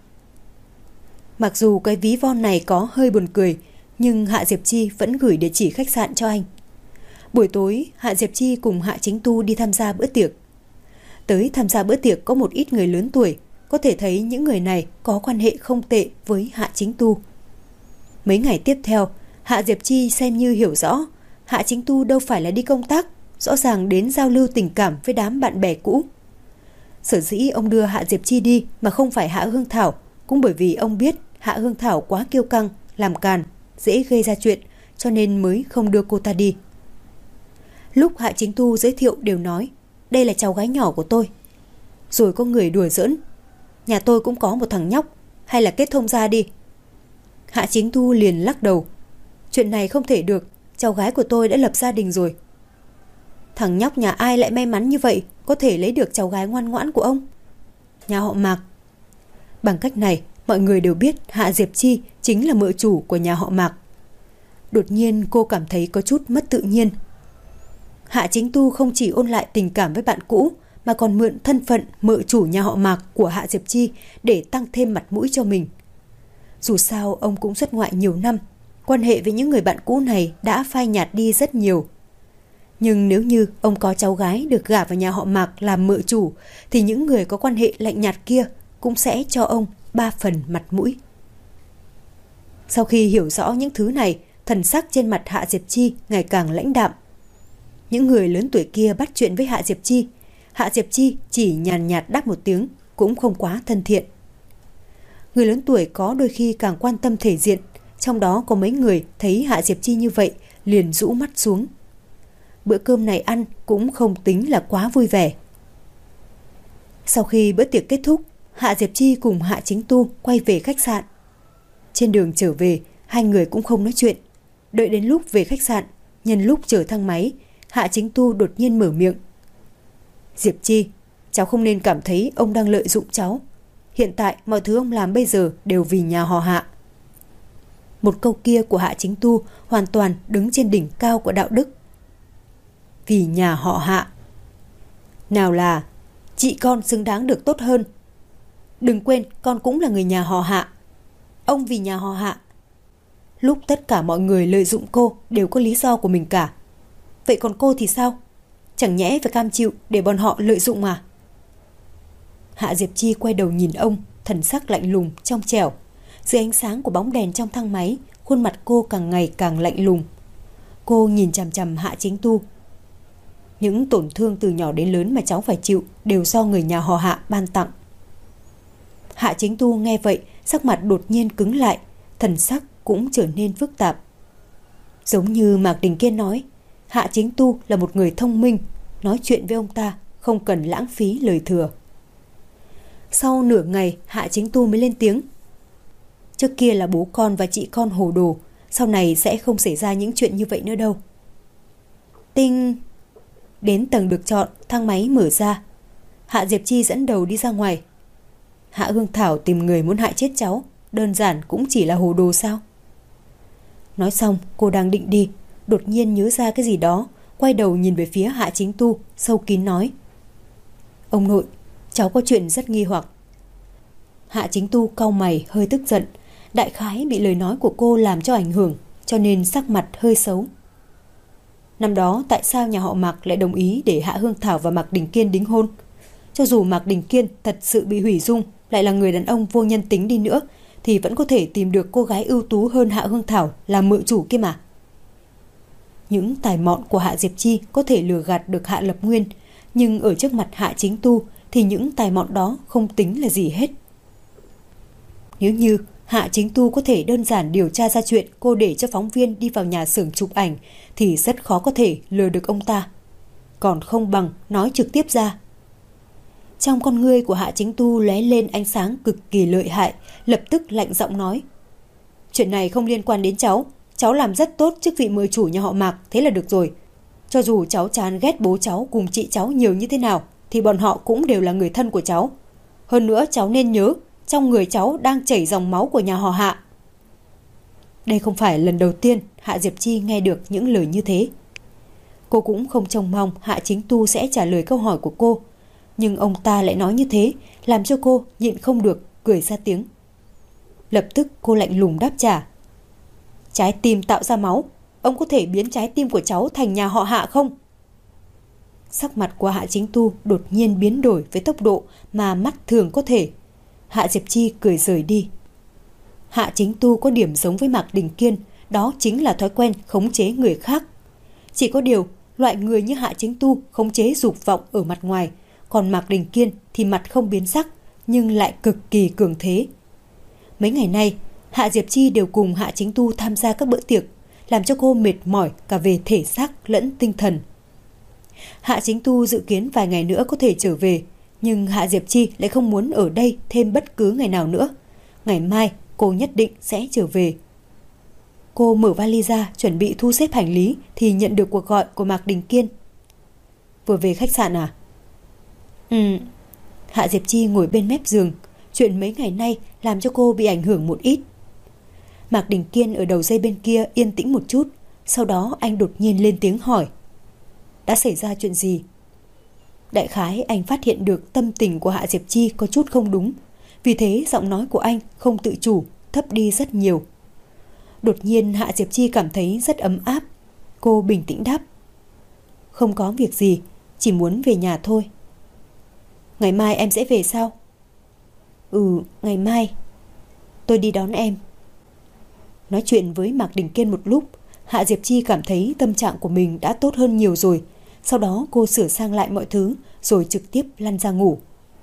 Mặc dù cái ví von này có hơi buồn cười, nhưng Hạ Diệp Chi vẫn gửi địa chỉ khách sạn cho anh. Buổi tối, Hạ Diệp Chi cùng Hạ Chính Tu đi tham gia bữa tiệc. Tới tham gia bữa tiệc có một ít người lớn tuổi, có thể thấy những người này có quan hệ không tệ với Hạ Chính Tu. Mấy ngày tiếp theo, Hạ Diệp Chi xem như hiểu rõ, Hạ Chính Tu đâu phải là đi công tác, rõ ràng đến giao lưu tình cảm với đám bạn bè cũ. Sở dĩ ông đưa Hạ Diệp Chi đi mà không phải Hạ Hương Thảo, cũng bởi vì ông biết Hạ Hương Thảo quá kiêu căng, làm càn, dễ gây ra chuyện, cho nên mới không đưa cô ta đi. Lúc Hạ Chính Tu giới thiệu đều nói, đây là cháu gái nhỏ của tôi. Rồi có người đùa giỡn, nhà tôi cũng có một thằng nhóc, hay là kết thông ra đi. Hạ Chính Tu liền lắc đầu, chuyện này không thể được, cháu gái của tôi đã lập gia đình rồi. Thằng nhóc nhà ai lại may mắn như vậy, có thể lấy được cháu gái ngoan ngoãn của ông? Nhà họ Mạc. Bằng cách này, mọi người đều biết Hạ Diệp Chi chính là mợ chủ của nhà họ Mạc. Đột nhiên cô cảm thấy có chút mất tự nhiên. Hạ Chính Tu không chỉ ôn lại tình cảm với bạn cũ, mà còn mượn thân phận mợ chủ nhà họ Mạc của Hạ Diệp Chi để tăng thêm mặt mũi cho mình. Dù sao ông cũng xuất ngoại nhiều năm, quan hệ với những người bạn cũ này đã phai nhạt đi rất nhiều. Nhưng nếu như ông có cháu gái được gả vào nhà họ Mạc làm mợ chủ, thì những người có quan hệ lạnh nhạt kia cũng sẽ cho ông 3 phần mặt mũi. Sau khi hiểu rõ những thứ này, thần sắc trên mặt Hạ Diệp Chi ngày càng lãnh đạm. Những người lớn tuổi kia bắt chuyện với Hạ Diệp Chi, Hạ Diệp Chi chỉ nhàn nhạt đáp một tiếng, cũng không quá thân thiện. Người lớn tuổi có đôi khi càng quan tâm thể diện, trong đó có mấy người thấy Hạ Diệp Chi như vậy liền rũ mắt xuống. Bữa cơm này ăn cũng không tính là quá vui vẻ. Sau khi bữa tiệc kết thúc, Hạ Diệp Chi cùng Hạ Chính Tu quay về khách sạn. Trên đường trở về, hai người cũng không nói chuyện. Đợi đến lúc về khách sạn, nhân lúc chờ thang máy, Hạ Chính Tu đột nhiên mở miệng. Diệp Chi, cháu không nên cảm thấy ông đang lợi dụng cháu. Hiện tại mọi thứ ông làm bây giờ đều vì nhà họ Hạ. Một câu kia của Hạ Chính Tu hoàn toàn đứng trên đỉnh cao của đạo đức. Vì nhà họ Hạ. Nào là chị con xứng đáng được tốt hơn. Đừng quên con cũng là người nhà họ Hạ. Ông vì nhà họ Hạ. Lúc tất cả mọi người lợi dụng cô đều có lý do của mình cả. Vậy còn cô thì sao? Chẳng nhẽ phải cam chịu để bọn họ lợi dụng mà. Hạ Diệp Chi quay đầu nhìn ông, thần sắc lạnh lùng, trong trẻo. Dưới ánh sáng của bóng đèn trong thang máy, khuôn mặt cô càng ngày càng lạnh lùng. Cô nhìn chằm chằm Hạ Chính Tu. Những tổn thương từ nhỏ đến lớn mà cháu phải chịu đều do người nhà họ Hạ ban tặng. Hạ Chính Tu nghe vậy, sắc mặt đột nhiên cứng lại, thần sắc cũng trở nên phức tạp. Giống như Mạc Đình Kiên nói, Hạ Chính Tu là một người thông minh, nói chuyện với ông ta không cần lãng phí lời thừa. Sau nửa ngày, Hạ Chính Tu mới lên tiếng. Trước kia là bố con và chị con hồ đồ, sau này sẽ không xảy ra những chuyện như vậy nữa đâu. Tinh. Đến tầng được chọn, thang máy mở ra. Hạ Diệp Chi dẫn đầu đi ra ngoài. Hạ Hương Thảo tìm người muốn hại chết cháu, đơn giản cũng chỉ là hồ đồ sao? Nói xong, cô đang định đi, đột nhiên nhớ ra cái gì đó, quay đầu nhìn về phía Hạ Chính Tu, sâu kín nói. Ông nội, cháu có chuyện rất nghi hoặc. Hạ Chính Tu cau mày hơi tức giận, đại khái bị lời nói của cô làm cho ảnh hưởng, cho nên sắc mặt hơi xấu. Năm đó tại sao nhà họ Mạc lại đồng ý để Hạ Hương Thảo và Mạc Đình Kiên đính hôn? Cho dù Mạc Đình Kiên thật sự bị hủy dung, lại là người đàn ông vô nhân tính đi nữa, thì vẫn có thể tìm được cô gái ưu tú hơn Hạ Hương Thảo làm mợ chủ kia mà. Những tài mọn của Hạ Diệp Chi có thể lừa gạt được Hạ Lập Nguyên, nhưng ở trước mặt Hạ Chính Tu thì những tài mọn đó không tính là gì hết. Nếu như Hạ Chính Tu có thể đơn giản điều tra ra chuyện cô để cho phóng viên đi vào nhà xưởng chụp ảnh thì rất khó có thể lừa được ông ta. còn không bằng nói trực tiếp ra. Trong con ngươi của Hạ Chính Tu lóe lên ánh sáng cực kỳ lợi hại, lập tức lạnh giọng nói: chuyện này không liên quan đến cháu. Cháu làm rất tốt chức vị mười chủ nhà họ Mạc, thế là được rồi. Cho dù cháu chán ghét bố cháu cùng chị cháu nhiều như thế nào, thì bọn họ cũng đều là người thân của cháu. Hơn nữa cháu nên nhớ, trong người cháu đang chảy dòng máu của nhà họ Hạ. Đây không phải lần đầu tiên Hạ Diệp Chi nghe được những lời như thế. Cô cũng không trông mong Hạ Chính Tu sẽ trả lời câu hỏi của cô, nhưng ông ta lại nói như thế, làm cho cô nhịn không được cười ra tiếng. Lập tức cô lạnh lùng đáp trả: trái tim tạo ra máu, ông có thể biến trái tim của cháu thành nhà họ Hạ không? Sắc mặt của Hạ Chính Tu đột nhiên biến đổi với tốc độ mà mắt thường có thể. Hạ Diệp Chi cười rời đi. Hạ Chính Tu có điểm giống với Mạc Đình Kiên, đó chính là thói quen khống chế người khác. Chỉ có điều, loại người như Hạ Chính Tu khống chế dục vọng ở mặt ngoài, còn Mạc Đình Kiên thì mặt không biến sắc, nhưng lại cực kỳ cường thế. Mấy ngày nay, Hạ Diệp Chi đều cùng Hạ Chính Tu tham gia các bữa tiệc, làm cho cô mệt mỏi cả về thể xác lẫn tinh thần. Hạ Chính Tu dự kiến vài ngày nữa có thể trở về, nhưng Hạ Diệp Chi lại không muốn ở đây thêm bất cứ ngày nào nữa. Ngày mai cô nhất định sẽ trở về. Cô mở vali ra chuẩn bị thu xếp hành lý thì nhận được cuộc gọi của Mạc Đình Kiên. Vừa về khách sạn à? Hạ Diệp Chi ngồi bên mép giường. Chuyện mấy ngày nay làm cho cô bị ảnh hưởng một ít. Mạc Đình Kiên ở đầu dây bên kia yên tĩnh một chút, sau đó anh đột nhiên lên tiếng hỏi: đã xảy ra chuyện gì? Đại khái anh phát hiện được tâm tình của Hạ Diệp Chi có chút không đúng, vì thế giọng nói của anh không tự chủ, thấp đi rất nhiều. Đột nhiên Hạ Diệp Chi cảm thấy rất ấm áp. Cô bình tĩnh đáp: không có việc gì, chỉ muốn về nhà thôi. Ngày mai em sẽ về sao? Ngày mai. Tôi đi đón em. Nói chuyện với Mạc Đình Kiên một lúc, Hạ Diệp Chi cảm thấy tâm trạng của mình đã tốt hơn nhiều rồi. Sau đó cô sửa sang lại mọi thứ rồi trực tiếp lăn ra ngủ.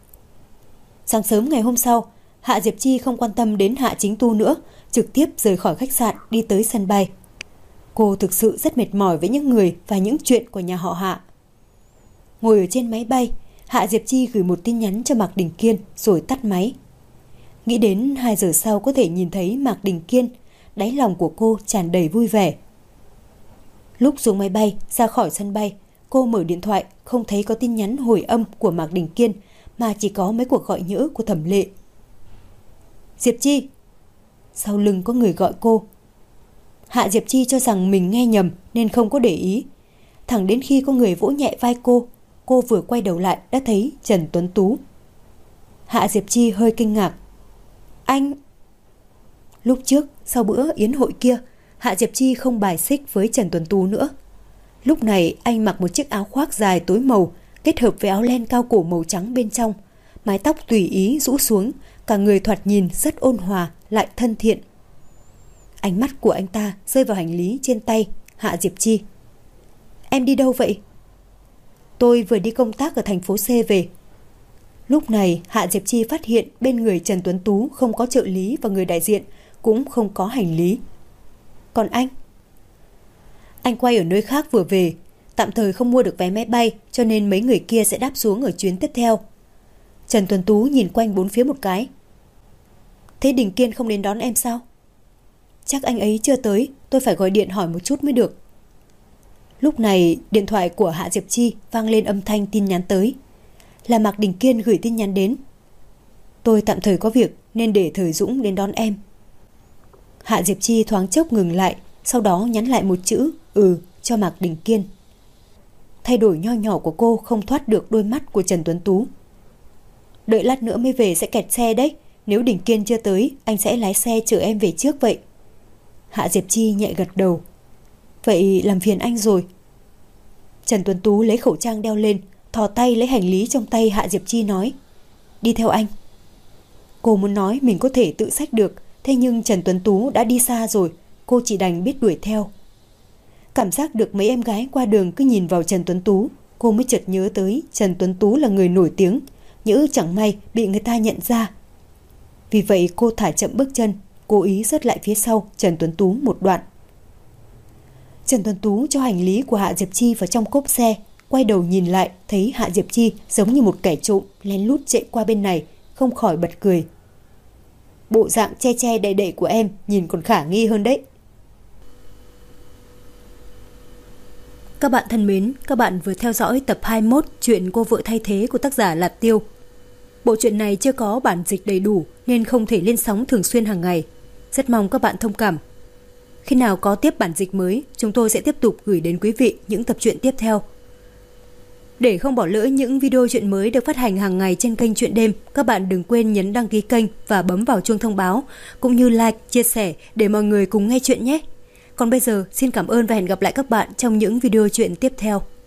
Sáng sớm ngày hôm sau, Hạ Diệp Chi không quan tâm đến Hạ Chính Tu nữa, trực tiếp rời khỏi khách sạn đi tới sân bay. Cô thực sự rất mệt mỏi với những người và những chuyện của nhà họ Hạ. Ngồi ở trên máy bay, Hạ Diệp Chi gửi một tin nhắn cho Mạc Đình Kiên rồi tắt máy. Nghĩ đến 2 giờ sau có thể nhìn thấy Mạc Đình Kiên, đáy lòng của cô tràn đầy vui vẻ. Lúc xuống máy bay ra khỏi sân bay, cô mở điện thoại không thấy có tin nhắn hồi âm của Mạc Đình Kiên, mà chỉ có mấy cuộc gọi nhỡ của Thẩm Lệ. Diệp Chi! Sau lưng có người gọi cô. Hạ Diệp Chi cho rằng mình nghe nhầm nên không có để ý. Thẳng đến khi có người vỗ nhẹ vai cô vừa quay đầu lại đã thấy Trần Tuấn Tú. Hạ Diệp Chi hơi kinh ngạc. Anh... Lúc trước, sau bữa yến hội kia, Hạ Diệp Chi không bài xích với Trần Tuấn Tú nữa. Lúc này anh mặc một chiếc áo khoác dài tối màu, kết hợp với áo len cao cổ màu trắng bên trong, mái tóc tùy ý rũ xuống, cả người thoạt nhìn rất ôn hòa lại thân thiện. Ánh mắt của anh ta rơi vào hành lý trên tay Hạ Diệp Chi. Em đi đâu vậy? Tôi vừa đi công tác ở thành phố C về. Lúc này Hạ Diệp Chi phát hiện bên người Trần Tuấn Tú không có trợ lý và người đại diện, cũng không có hành lý. Còn anh? Anh quay ở nơi khác vừa về, tạm thời không mua được vé máy bay, cho nên mấy người kia sẽ đáp xuống ở chuyến tiếp theo. Trần Tuấn Tú nhìn quanh bốn phía một cái. Thế Đình Kiên không đến đón em sao? Chắc anh ấy chưa tới, tôi phải gọi điện hỏi một chút mới được. Lúc này điện thoại của Hạ Diệp Chi vang lên âm thanh tin nhắn tới. Là Mạc Đình Kiên gửi tin nhắn đến. Tôi tạm thời có việc nên để Thời Dũng đến đón em. Hạ Diệp Chi thoáng chốc ngừng lại, sau đó nhắn lại một chữ cho Mạc Đình Kiên. Thay đổi nho nhỏ của cô không thoát được đôi mắt của Trần Tuấn Tú. Đợi lát nữa mới về sẽ kẹt xe đấy. Nếu Đình Kiên chưa tới, anh sẽ lái xe chở em về trước vậy. Hạ Diệp Chi nhẹ gật đầu. Vậy làm phiền anh rồi. Trần Tuấn Tú lấy khẩu trang đeo lên, thò tay lấy hành lý trong tay Hạ Diệp Chi nói. Đi theo anh. Cô muốn nói mình có thể tự xách được, thế nhưng Trần Tuấn Tú đã đi xa rồi, cô chỉ đành biết đuổi theo. Cảm giác được mấy em gái qua đường cứ nhìn vào Trần Tuấn Tú, cô mới chợt nhớ tới Trần Tuấn Tú là người nổi tiếng, nhỡ chẳng may bị người ta nhận ra. Vì vậy cô thả chậm bước chân, cố ý rớt lại phía sau Trần Tuấn Tú một đoạn. Trần Tuấn Tú cho hành lý của Hạ Diệp Chi vào trong cốp xe, quay đầu nhìn lại thấy Hạ Diệp Chi giống như một kẻ trộm lén lút chạy qua bên này, không khỏi bật cười. Bộ dạng che che đậy đậy của em nhìn còn khả nghi hơn đấy. Các bạn thân mến, các bạn vừa theo dõi tập 21 chuyện Cô vợ thay thế của tác giả Lạp Tiêu. Bộ truyện này chưa có bản dịch đầy đủ nên không thể lên sóng thường xuyên hàng ngày. Rất mong các bạn thông cảm. Khi nào có tiếp bản dịch mới, chúng tôi sẽ tiếp tục gửi đến quý vị những tập truyện tiếp theo. Để không bỏ lỡ những video truyện mới được phát hành hàng ngày trên kênh Truyện Đêm, các bạn đừng quên nhấn đăng ký kênh và bấm vào chuông thông báo, cũng như like, chia sẻ để mọi người cùng nghe chuyện nhé. Còn bây giờ, xin cảm ơn và hẹn gặp lại các bạn trong những video truyện tiếp theo.